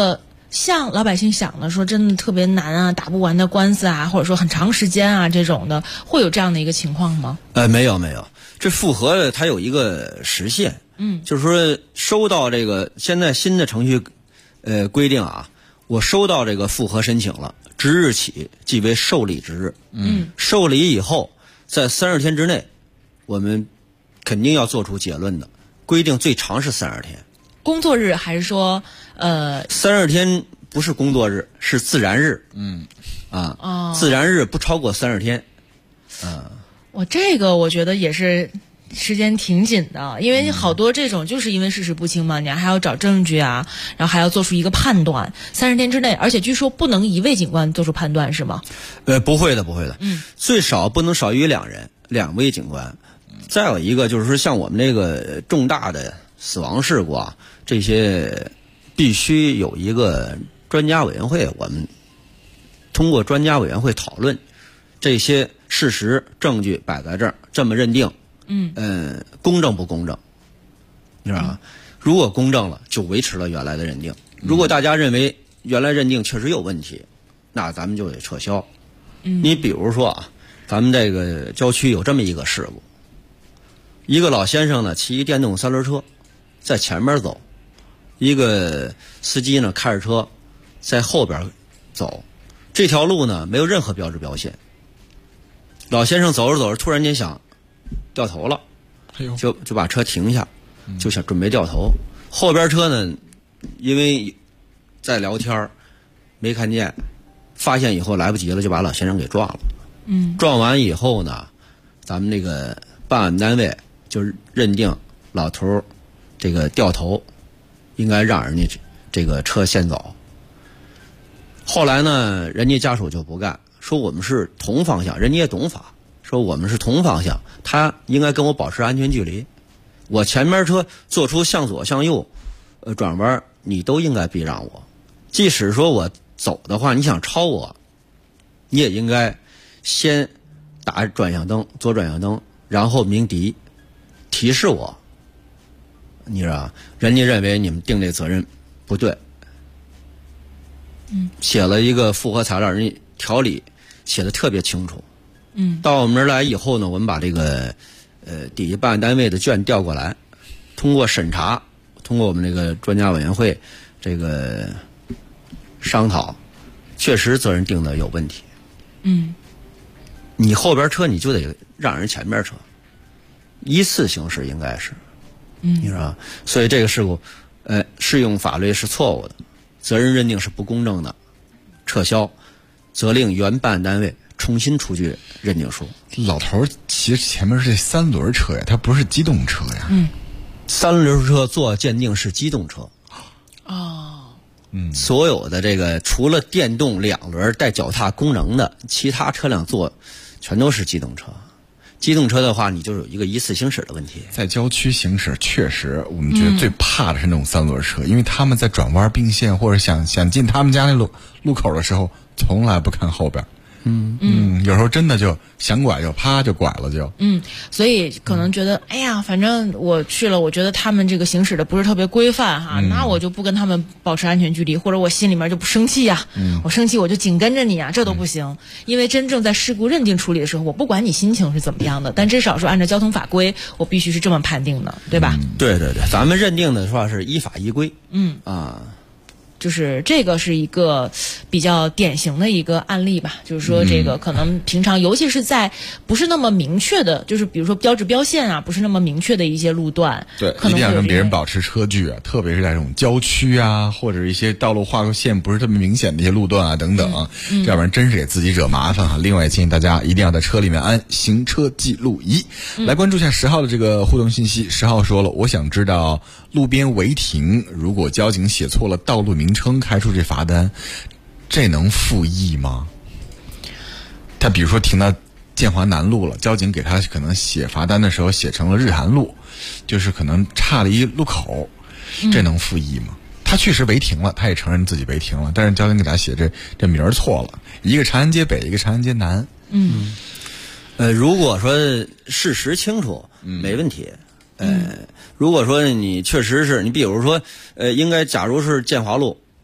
像老百姓想的说真的特别难啊，打不完的官司啊，或者说很长时间啊这种的，会有这样的一个情况吗？ 没有，这复核它有一个时限，就是说收到这个现在新的程序规定啊，我收到这个复核申请了，之日起即为受理之日。受理以后，在30天之内，我们肯定要做出结论的。规定最长是30天。 工作日还是说 30天不是工作日，是自然日。自然日不超过30天。 这个我觉得也是时间挺紧的，因为好多这种就是因为事实不清嘛，你还要找证据啊，然后还要做出一个判断，30天之内，而且据说不能一位警官做出判断，是吗？ 不会的。最少不能少于2人，2位警官。再有一个就是说，像我们这个重大的死亡事故啊，这些必须有一个专家委员会，我们通过专家委员会讨论这些事实证据摆在这儿，这么认定，公正不公正？你知道吗？如果公正了，就维持了原来的认定；如果大家认为原来认定确实有问题，那咱们就得撤销。你比如说啊，咱们这个郊区有这么一个事故，一个老先生呢骑电动3轮车在前面走，一个司机呢开着车在后边走，这条路呢没有任何标志标线。老先生走着走着，突然间想掉头了，就把车停下，就想准备掉头。后边车呢，因为在聊天没看见，发现以后来不及了，就把老先生给撞了。撞完以后呢，咱们那个办案单位就认定老头这个掉头，应该让人家这个车先走。后来呢，人家家属就不干，说我们是同方向，人家也懂法，说我们是同方向，他应该跟我保持安全距离。我前面车做出向左向右转弯，你都应该避让我。即使说我走的话，你想超我，你也应该先打转向灯，左转向灯，然后鸣笛提示我。你知道，人家认为你们定这责任不对。写了一个复核材料，人家条理写的特别清楚。到我们这儿来以后呢，我们把这个底下办案单位的卷调过来，通过审查，通过我们这个专家委员会这个商讨，确实责任定的有问题。你后边车你就得让人前边车，依次行驶应该是。你知道，所以这个事故适用法律是错误的，责任认定是不公正的，撤销，责令原办案单位重新出具认定书。 老头骑前面是3轮车呀，他不是机动车呀。 3轮车做鉴定是机动车。所有的这个除了电动2轮带脚踏功能的，其他车辆做全都是机动车。机动车的话，你就有一个依次行驶的问题。 在郊区行驶，确实我们觉得最怕的是那种3轮车，因为他们在转弯并线或者想进他们家那路口的时候，从来不看后边。有时候真的就想拐就啪就拐了就。 所以可能觉得，哎呀，反正我去了，我觉得他们这个行驶的不是特别规范哈，那我就不跟他们保持安全距离，或者我心里面就不生气呀，我生气我就紧跟着你啊，这都不行。因为真正在事故认定处理的时候，我不管你心情是怎么样的，但至少说按照交通法规，我必须是这么判定的，对吧？ 对，咱们认定的话是依法依规。 就是这个是一个比较典型的一个案例吧，就是说这个可能平常尤其是在不是那么明确的，就是比如说标志标线啊不是那么明确的一些路段， 对，一定要跟别人保持车距啊，特别是在这种郊区啊，或者一些道路划线不是特别明显的一些路段啊等等，要不然真是给自己惹麻烦哈。另外建议大家一定要在车里面安行车记录仪。来关注一下10号的这个互动信息。10号说了，我想知道路边违停，如果交警写错了道路名称开出这罚单，这能复议吗？他比如说停到建华南路了，交警给他可能写罚单的时候写成了日韩路，就是可能差了一路口，这能复议吗？他确实违停了，他也承认自己违停了，但是交警给他写这名儿错了，一个长安街北，一个长安街南。 如果说事实清楚，没问题。如果说你确实是你比如说应该假如是建华路，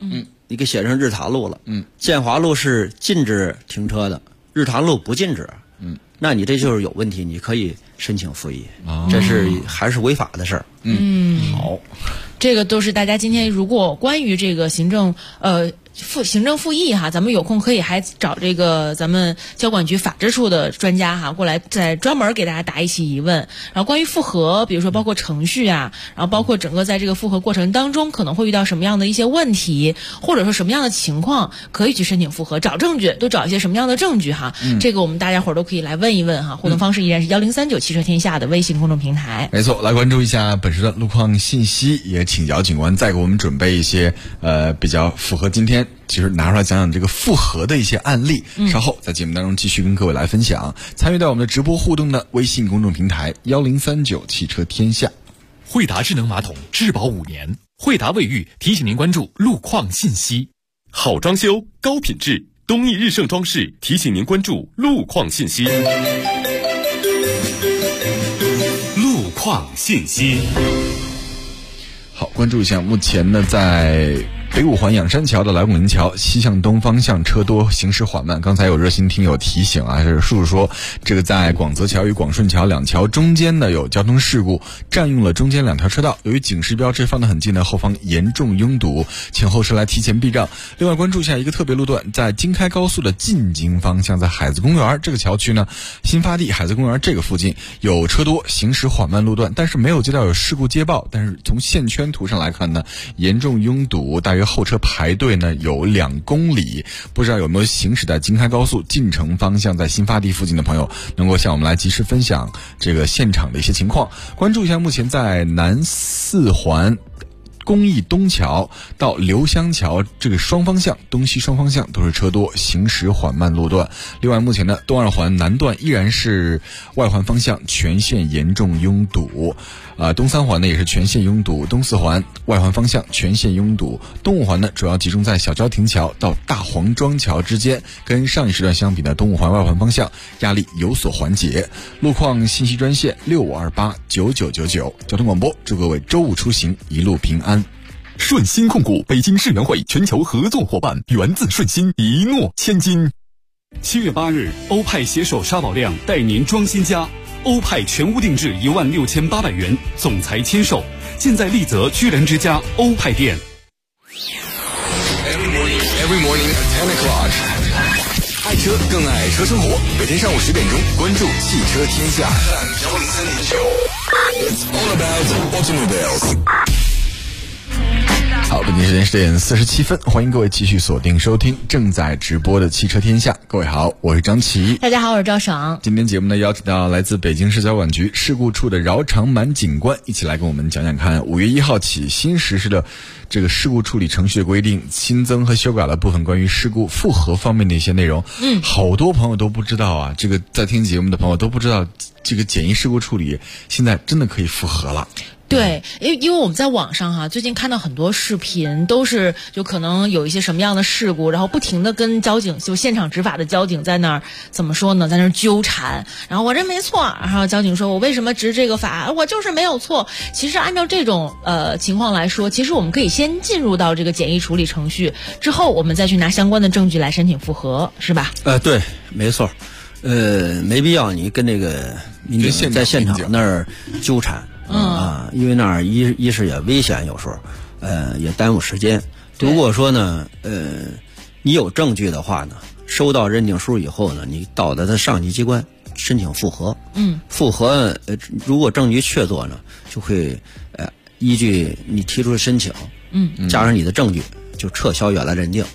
你给写成日坛路了，建华路是禁止停车的，日坛路不禁止，那你这就是有问题，你可以申请复议，这是还是违法的事儿。 好， 这个都是大家今天如果关于这个行政复议哈，咱们有空可以还找这个咱们交管局法制处的专家哈过来再专门给大家答一期疑问。然后关于复核，比如说包括程序啊，然后包括整个在这个复核过程当中可能会遇到什么样的一些问题，或者说什么样的情况可以去申请复核，找证据都找一些什么样的证据哈。这个我们大家伙儿都可以来问一问哈。互动方式依然是1039汽车天下的微信公众平台。 没错，来关注一下本时段路况信息，也请姚警官再给我们准备一些比较符合今天其实拿出来讲讲这个复核的一些案例，稍后在节目当中继续跟各位来分享。参与到我们的直播互动的微信公众平台1039汽车天下。 惠达智能马桶质保5年，惠达卫浴提醒您关注路况信息。好装修高品质，东义日盛装饰提醒您关注路况信息。路况信息。 好，关注一下目前呢在北五环仰山桥的来拱林桥西向东方向车多，行驶缓慢。刚才有热心听友提醒啊，是叔叔说这个在广泽桥与广顺桥两桥中间呢有交通事故，占用了中间2条车道，由于警示标志放得很近呢，后方严重拥堵，请后车来提前避让。另外关注一下一个特别路段，在京开高速的进京方向，在海子公园这个桥区呢，新发地海子公园这个附近有车多，行驶缓慢路段，但是没有接到有事故接报，但是从线圈图上来看呢，严重拥堵，大约后车排队呢有2公里，不知道有没有行驶在京开高速进城方向在新发地附近的朋友能够向我们来及时分享这个现场的一些情况。关注一下目前在南4环公益东桥到刘香桥这个双方向，东西双方向都是车多，行驶缓慢路段。另外目前呢东2环南段依然是外环方向全线严重拥堵，东3环呢也是全线拥堵，东4环外环方向全线拥堵，东5环呢主要集中在小郊亭桥到大黄庄桥之间，跟上一时段相比呢，东5环外环方向压力有所缓解。路况信息专线65289999，交通广播，祝各位周五出行一路平安。 顺鑫控股北京世园会全球合作伙伴，源自顺鑫，一诺千金。7月8日，欧派携手沙宝亮带您装新家，欧派全屋定制16800元，总裁签售，现在丽泽居然之家欧派店。 Every morning at 10 o'clock， 爱车更爱车生活。每天上午10点钟，关注汽车天下。It's all about automobiles。 好，北京时间10点47分，欢迎各位继续锁定收听正在直播的汽车天下。各位好，我是张琪。 大家好，我是赵爽。 今天节目呢邀请到来自北京市交管局事故处的饶长满警官，一起来跟我们讲讲看5月1号起新实施的这个事故处理程序的规定，新增和修改了部分关于事故复核方面的一些内容。好多朋友都不知道啊，这个在听节目的朋友都不知道，这个简易事故处理现在真的可以复核了。 对，因为我们在网上哈，最近看到很多视频，都是就可能有一些什么样的事故，然后不停的跟交警就现场执法的交警在那儿怎么说呢，在那儿纠缠，然后我这没错，然后交警说我为什么执这个法，我就是没有错。其实按照这种情况来说，其实我们可以先进入到这个简易处理程序，之后我们再去拿相关的证据来申请复核，是吧？ 对，没错。没必要你跟这个民警在现场那儿纠缠。因为那儿一是也危险，有时候也耽误时间。如果说呢你有证据的话呢，收到认定书以后呢，你到达他上级机关申请复核。复核如果证据确凿呢，就会依据你提出的申请，加上你的证据，就撤销原来认定。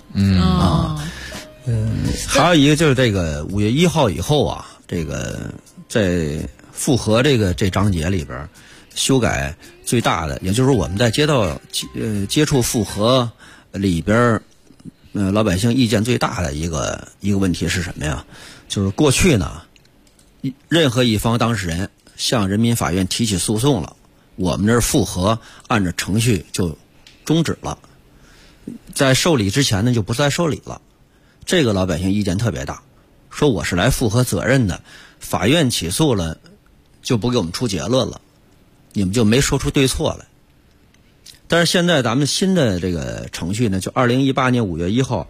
还有一个就是这个5月1号以后啊，这个在复核这章节里边修改最大的，也就是我们在接触复核里边老百姓意见最大的一个问题是什么呀？就是过去呢，任何一方当事人向人民法院提起诉讼了，我们这儿复核按照程序就终止了，在受理之前呢就不再受理了。这个老百姓意见特别大，说我是来复核责任的，法院起诉了就不给我们出结论了，你们就没说出对错来。 但是现在咱们新的这个程序呢，就2018年5月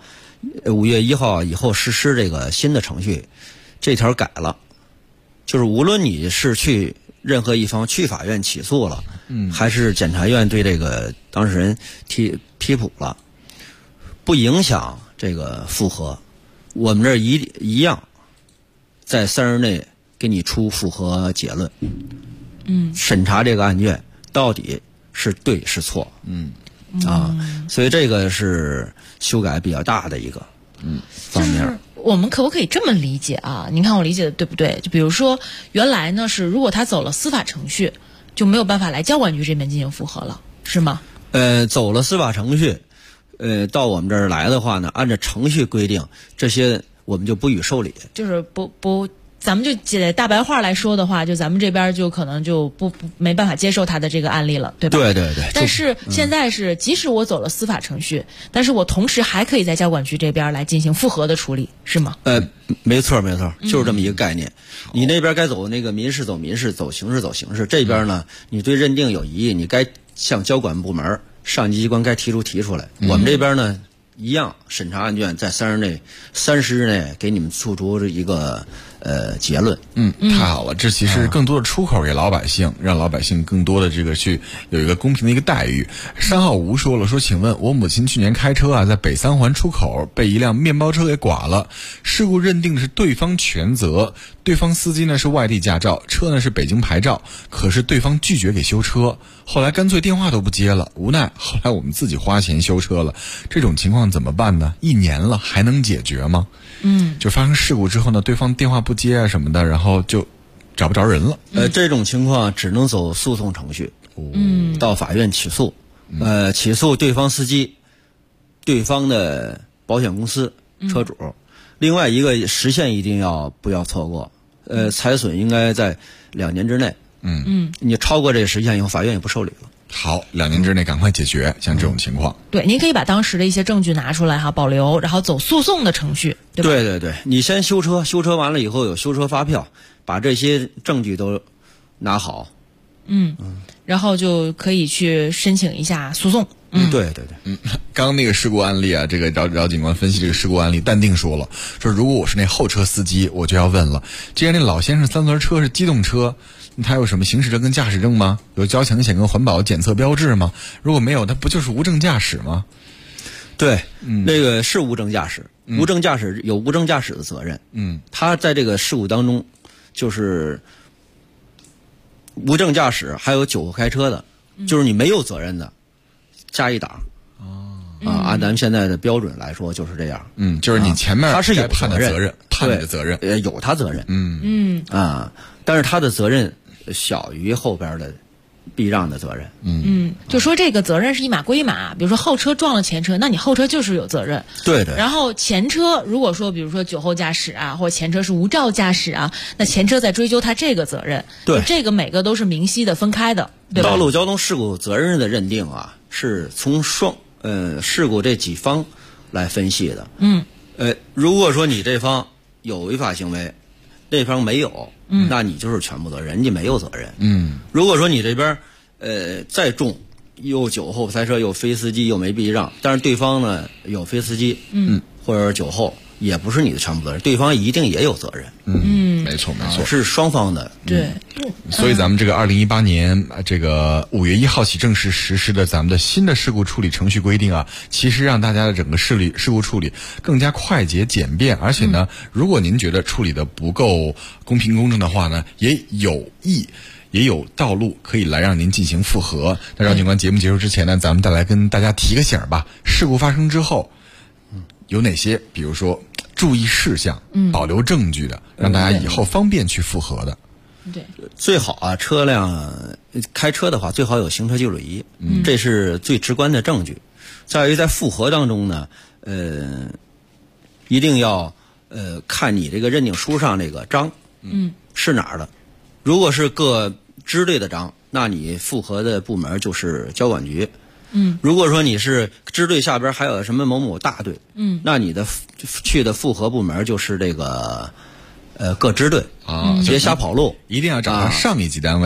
1号以后实施这个新的程序，这条改了，就是无论你是去任何一方去法院起诉了，还是检察院对这个当事人批捕了，不影响这个复核，我们这儿一样在3日内给你出复核结论。审查这个案卷到底是对是错。所以这个是修改比较大的一个方面。 就是我们可不可以这么理解啊？您看我理解的对不对？就比如说原来呢是如果他走了司法程序，就没有办法来交管局这边进行复核了，是吗？ 走了司法程序，到我们这儿来的话呢，按照程序规定，这些我们就不予受理。 就是不，咱们就解大白话来说的话，就咱们这边就可能就没办法接受他的这个案例了，对吧？ 对对对。 但是现在是，即使我走了司法程序，但是我同时还可以在交管局这边来进行复核的处理，是吗？ 没错，就是这么一个概念。你那边该走那个民事走民事，走刑事走刑事。这边呢，你对认定有疑义，你该向交管部门、上级机关该提出来。我们这边呢，一样审查案卷在30日内给你们做出一个结论。 太好了，这其实更多的出口给老百姓，让老百姓更多的这个去有一个公平的一个待遇。山浩吴说了，请问我母亲去年开车在北3环出口被一辆面包车给剐了，事故认定的是对方全责，对方司机呢是外地驾照，车呢是北京牌照，可是对方拒绝给修车，后来干脆电话都不接了，无奈后来我们自己花钱修车了。这种情况怎么办呢？1年了还能解决吗？就发生事故之后呢，对方电话不接啊什么的，然后就找不着人了。 这种情况只能走诉讼程序，到法院起诉。起诉对方司机、对方的保险公司、车主。另外一个时限一定不要错过。财损应该在2年之内。你超过这个时限以后，法院也不受理了。 好，2年之内赶快解决，像这种情况。 对，您可以把当时的一些证据拿出来保留，然后走诉讼的程序，对吧？ 对对，你先修车完了以后有修车发票，把这些证据都拿好。 然后就可以去申请一下诉讼。 对。 刚刚那个事故案例啊，这个饶警官分析这个事故案例，淡定说了，如果我是那后车司机，我就要问了，既然那老先生3轮车是机动车，他有什么行驶证跟驾驶证吗？有交强险跟环保检测标志吗？如果没有，他不就是无证驾驶吗？ 对，那个是无证驾驶，无证驾驶有无证驾驶的责任。他在这个事故当中，就是无证驾驶还有酒后开车的，就是你没有责任的，加1档。按咱们现在的标准来说就是这样。 就是你前面他是有判的责任，判你的责任， 有他责任。但是他的责任小于后边的避让的责任。 就说这个责任是一码归一码，比如说后车撞了前车，那你后车就是有责任。 对。 然后前车如果说比如说酒后驾驶啊，或者前车是无照驾驶啊，那前车在追究他这个责任。 对， 这个每个都是明晰的分开的，对吧？ 道路交通事故责任的认定啊，是从事故这几方来分析的。如果说你这方有违法行为，那方没有，那你就是全部责任，人家没有责任。如果说你这边再重，又酒后开车又非司机又没避让，但是对方呢有非司机，或者是酒后，也不是你的全部责任，对方一定也有责任。 没错， 是双方的。 对。 所以咱们这个2018年这个5月1号起正式实施的咱们的新的事故处理程序规定啊，其实让大家的整个事故处理更加快捷简便，而且呢，如果您觉得处理的不够公平公正的话呢，也有道路可以来让您进行复核。那饶警官，节目结束之前呢，咱们再来跟大家提个醒吧。事故发生之后，有哪些比如说注意事项、保留证据的，让大家以后方便去复核的？ 对， 最好啊，车辆开车的话，最好有行车记录仪，这是最直观的证据。在于在复核当中呢，一定要看你这个认定书上这个章，是哪儿的。如果是各支队的章，那你复核的部门就是交管局。如果说你是支队下边还有什么某某大队，那你的去的复核部门就是这个各支队啊，别瞎跑路， 一定要找到上一级单位。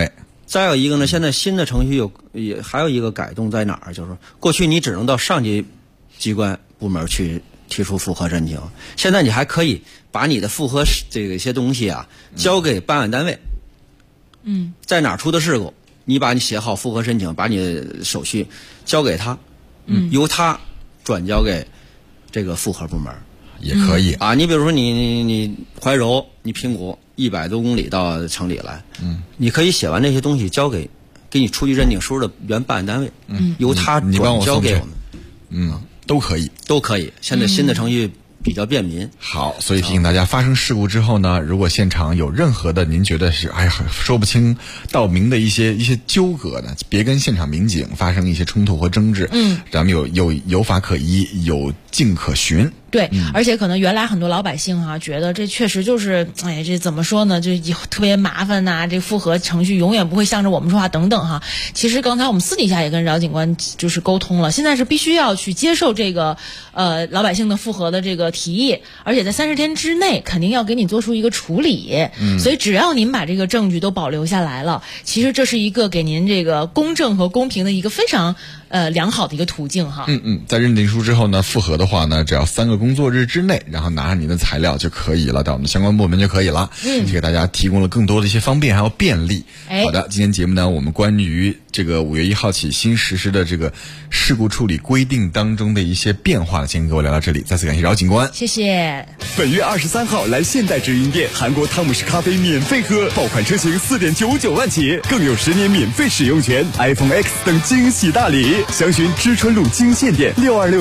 再有一个呢，现在新的程序还有一个改动在哪儿？就是过去你只能到上级机关部门去提出复核申请，现在你还可以把你的复核这个些东西啊交给办案单位。在哪儿出的事故，你把你写好复核申请，把你的手续交给他，由他转交给这个复核部门也可以啊。你比如说你怀柔，你平谷100多公里到城里来，你可以写完这些东西交给你出具认定书的原办案单位，由他转交给我们， 都可以。 现在新的程序比较便民。 好，所以提醒大家，发生事故之后呢，如果现场有任何的您觉得是说不清道明的一些纠葛呢，别跟现场民警发生一些冲突和争执。咱们有法可依，有径可循。 对，而且可能原来很多老百姓觉得这确实就是，这怎么说呢？就特别麻烦呐，这复核程序永远不会向着我们说话等等哈。其实刚才我们私底下也跟饶警官就是沟通了，现在是必须要去接受这个老百姓的复核的这个提议，而且在30天之内肯定要给你做出一个处理。所以只要您把这个证据都保留下来了，其实这是一个给您这个公正和公平的一个非常良好的一个途径哈。 在认定书之后呢，复核的话呢，只要3个工作日之内，然后拿上您的材料就可以了，到我们的相关部门就可以了。给大家提供了更多的一些方便还有便利。好的，今天节目呢，我们关于这个5月1号起新实施的这个事故处理规定当中的一些变化，先跟我聊到这里，再次感谢饶警官， 谢谢。 本月23号来现代直营店，韩国汤姆士咖啡免费喝，爆款车型4.99万起，更有10年免费使用权， iPhone X 等惊喜大礼。详询知春路金线店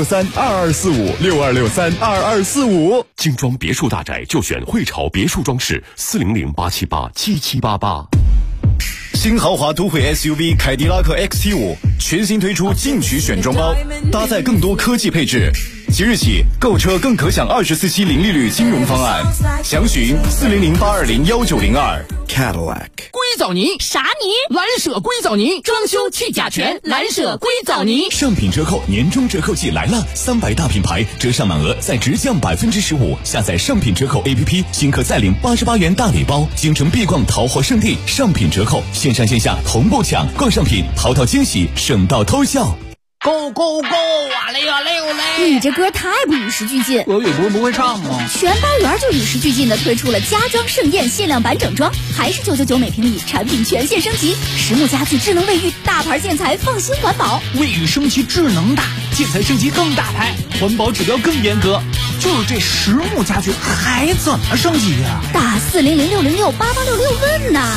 62632245，62632245。 精装别墅大宅就选汇潮别墅装饰，400-878-7788。 新豪华都会 SUV 凯迪拉克 XT5 全新推出进取选装包，搭载更多科技配置。即日起购车更可享24期零利率金融方案，详询400-820-1902。 Cadillac 硅藻泥啥泥？蓝舍硅藻泥，装修去甲醛，蓝舍硅藻泥。 上品折扣，年终折扣季来了，300大品牌折上满额再直降15%。下载上品折扣 APP， 新客再领88元大礼包。京城必逛淘货圣地，上品折扣，线上线下同步抢，逛上品淘淘惊喜，省到偷笑。 Go go go！ 哇嘞呀嘞嘞！ 你这歌太不与时俱进， 俄语不会唱吗？ 全包圆就与时俱进的推出了家装盛宴限量版整装，还是999每平米，产品全线升级，实木家具、智能卫浴、大牌建材，放心环保。 卫浴升级智能大，建材升级更大牌，环保指标更严格。就是这实木家具还怎么升级呀？ 打400-606-8866问呐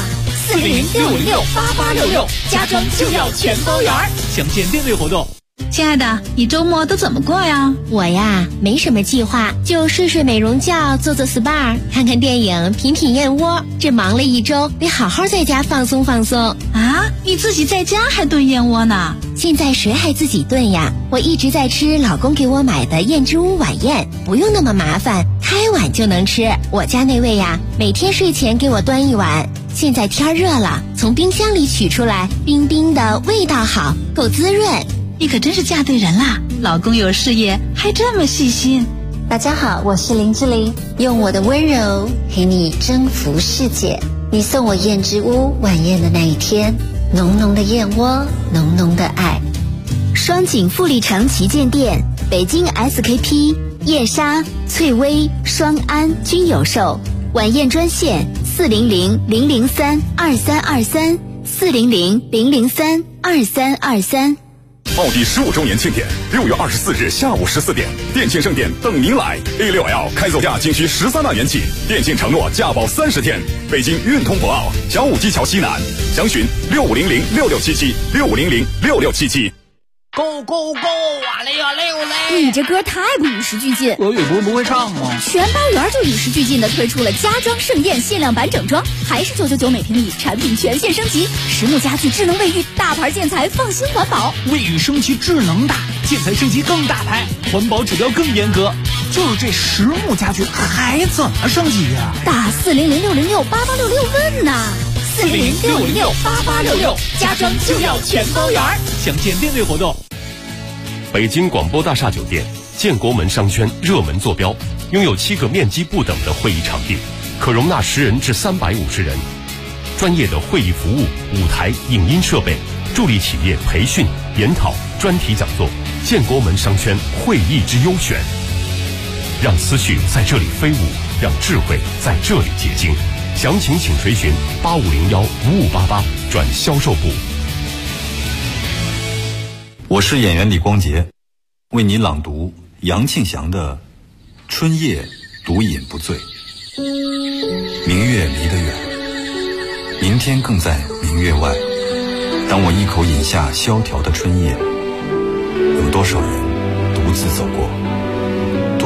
，400-606-8866，家装就要全包圆。 详见店内活动。 亲爱的，你周末都怎么过呀？ 我呀，没什么计划，就睡睡美容觉，做做 SPA， 看看电影，品品燕窝。这忙了一周，得好好在家放松放松啊！你自己在家还炖燕窝呢？ 现在谁还自己炖呀？我一直在吃老公给我买的燕之屋晚宴，不用那么麻烦，开碗就能吃。我家那位呀，每天睡前给我端一碗。现在天热了，从冰箱里取出来，冰冰的，味道好，够滋润。 你可真是嫁对人啦！老公有事业，还这么细心。 大家好，我是林志玲，用我的温柔陪你征服世界。你送我燕之屋晚宴的那一天，浓浓的燕窝，浓浓的爱。 双井富力城旗舰店，北京 SKP、燕莎、翠微、双安均有售。晚宴专线400-003-2323，400-003-2323。 奥迪15周年庆典，6月24日下午14点，电竞盛典等您来。A6L 开走价仅需13万元起，电竞承诺价保30天。北京运通博奥小武基桥西南，详询6500-6677，6500-6677。 Go go go！ 哇嘞呀嘞嘞！ 你这歌太不与时俱进， 俄语不会唱吗？ 全包圆就与时俱进的推出了家装盛宴限量版整装，还是999每平米，产品全线升级，实木家具、智能卫浴、大牌建材，放心环保。 卫浴升级智能大，建材升级更大牌，环保指标更严格。就是这实木家具还怎么升级呀？ 打400-606-8866问呐，400-606-8866，家装就要全包圆。 详见店内活动。 北京广播大厦酒店建国门商圈热门坐标，拥有7个面积不等的会议场地，可容纳10人至350人。 专业的会议服务、舞台、影音设备，助力企业培训、研讨、专题讲座，建国门商圈会议之优选。让思绪在这里飞舞，让智慧在这里结晶。详情请垂询8501-5588转销售部。 我是演员李光洁，为你朗读杨庆祥的《春夜独饮不醉》。明月离得远，明天更在明月外。当我一口饮下萧条的春夜，有多少人独自走过？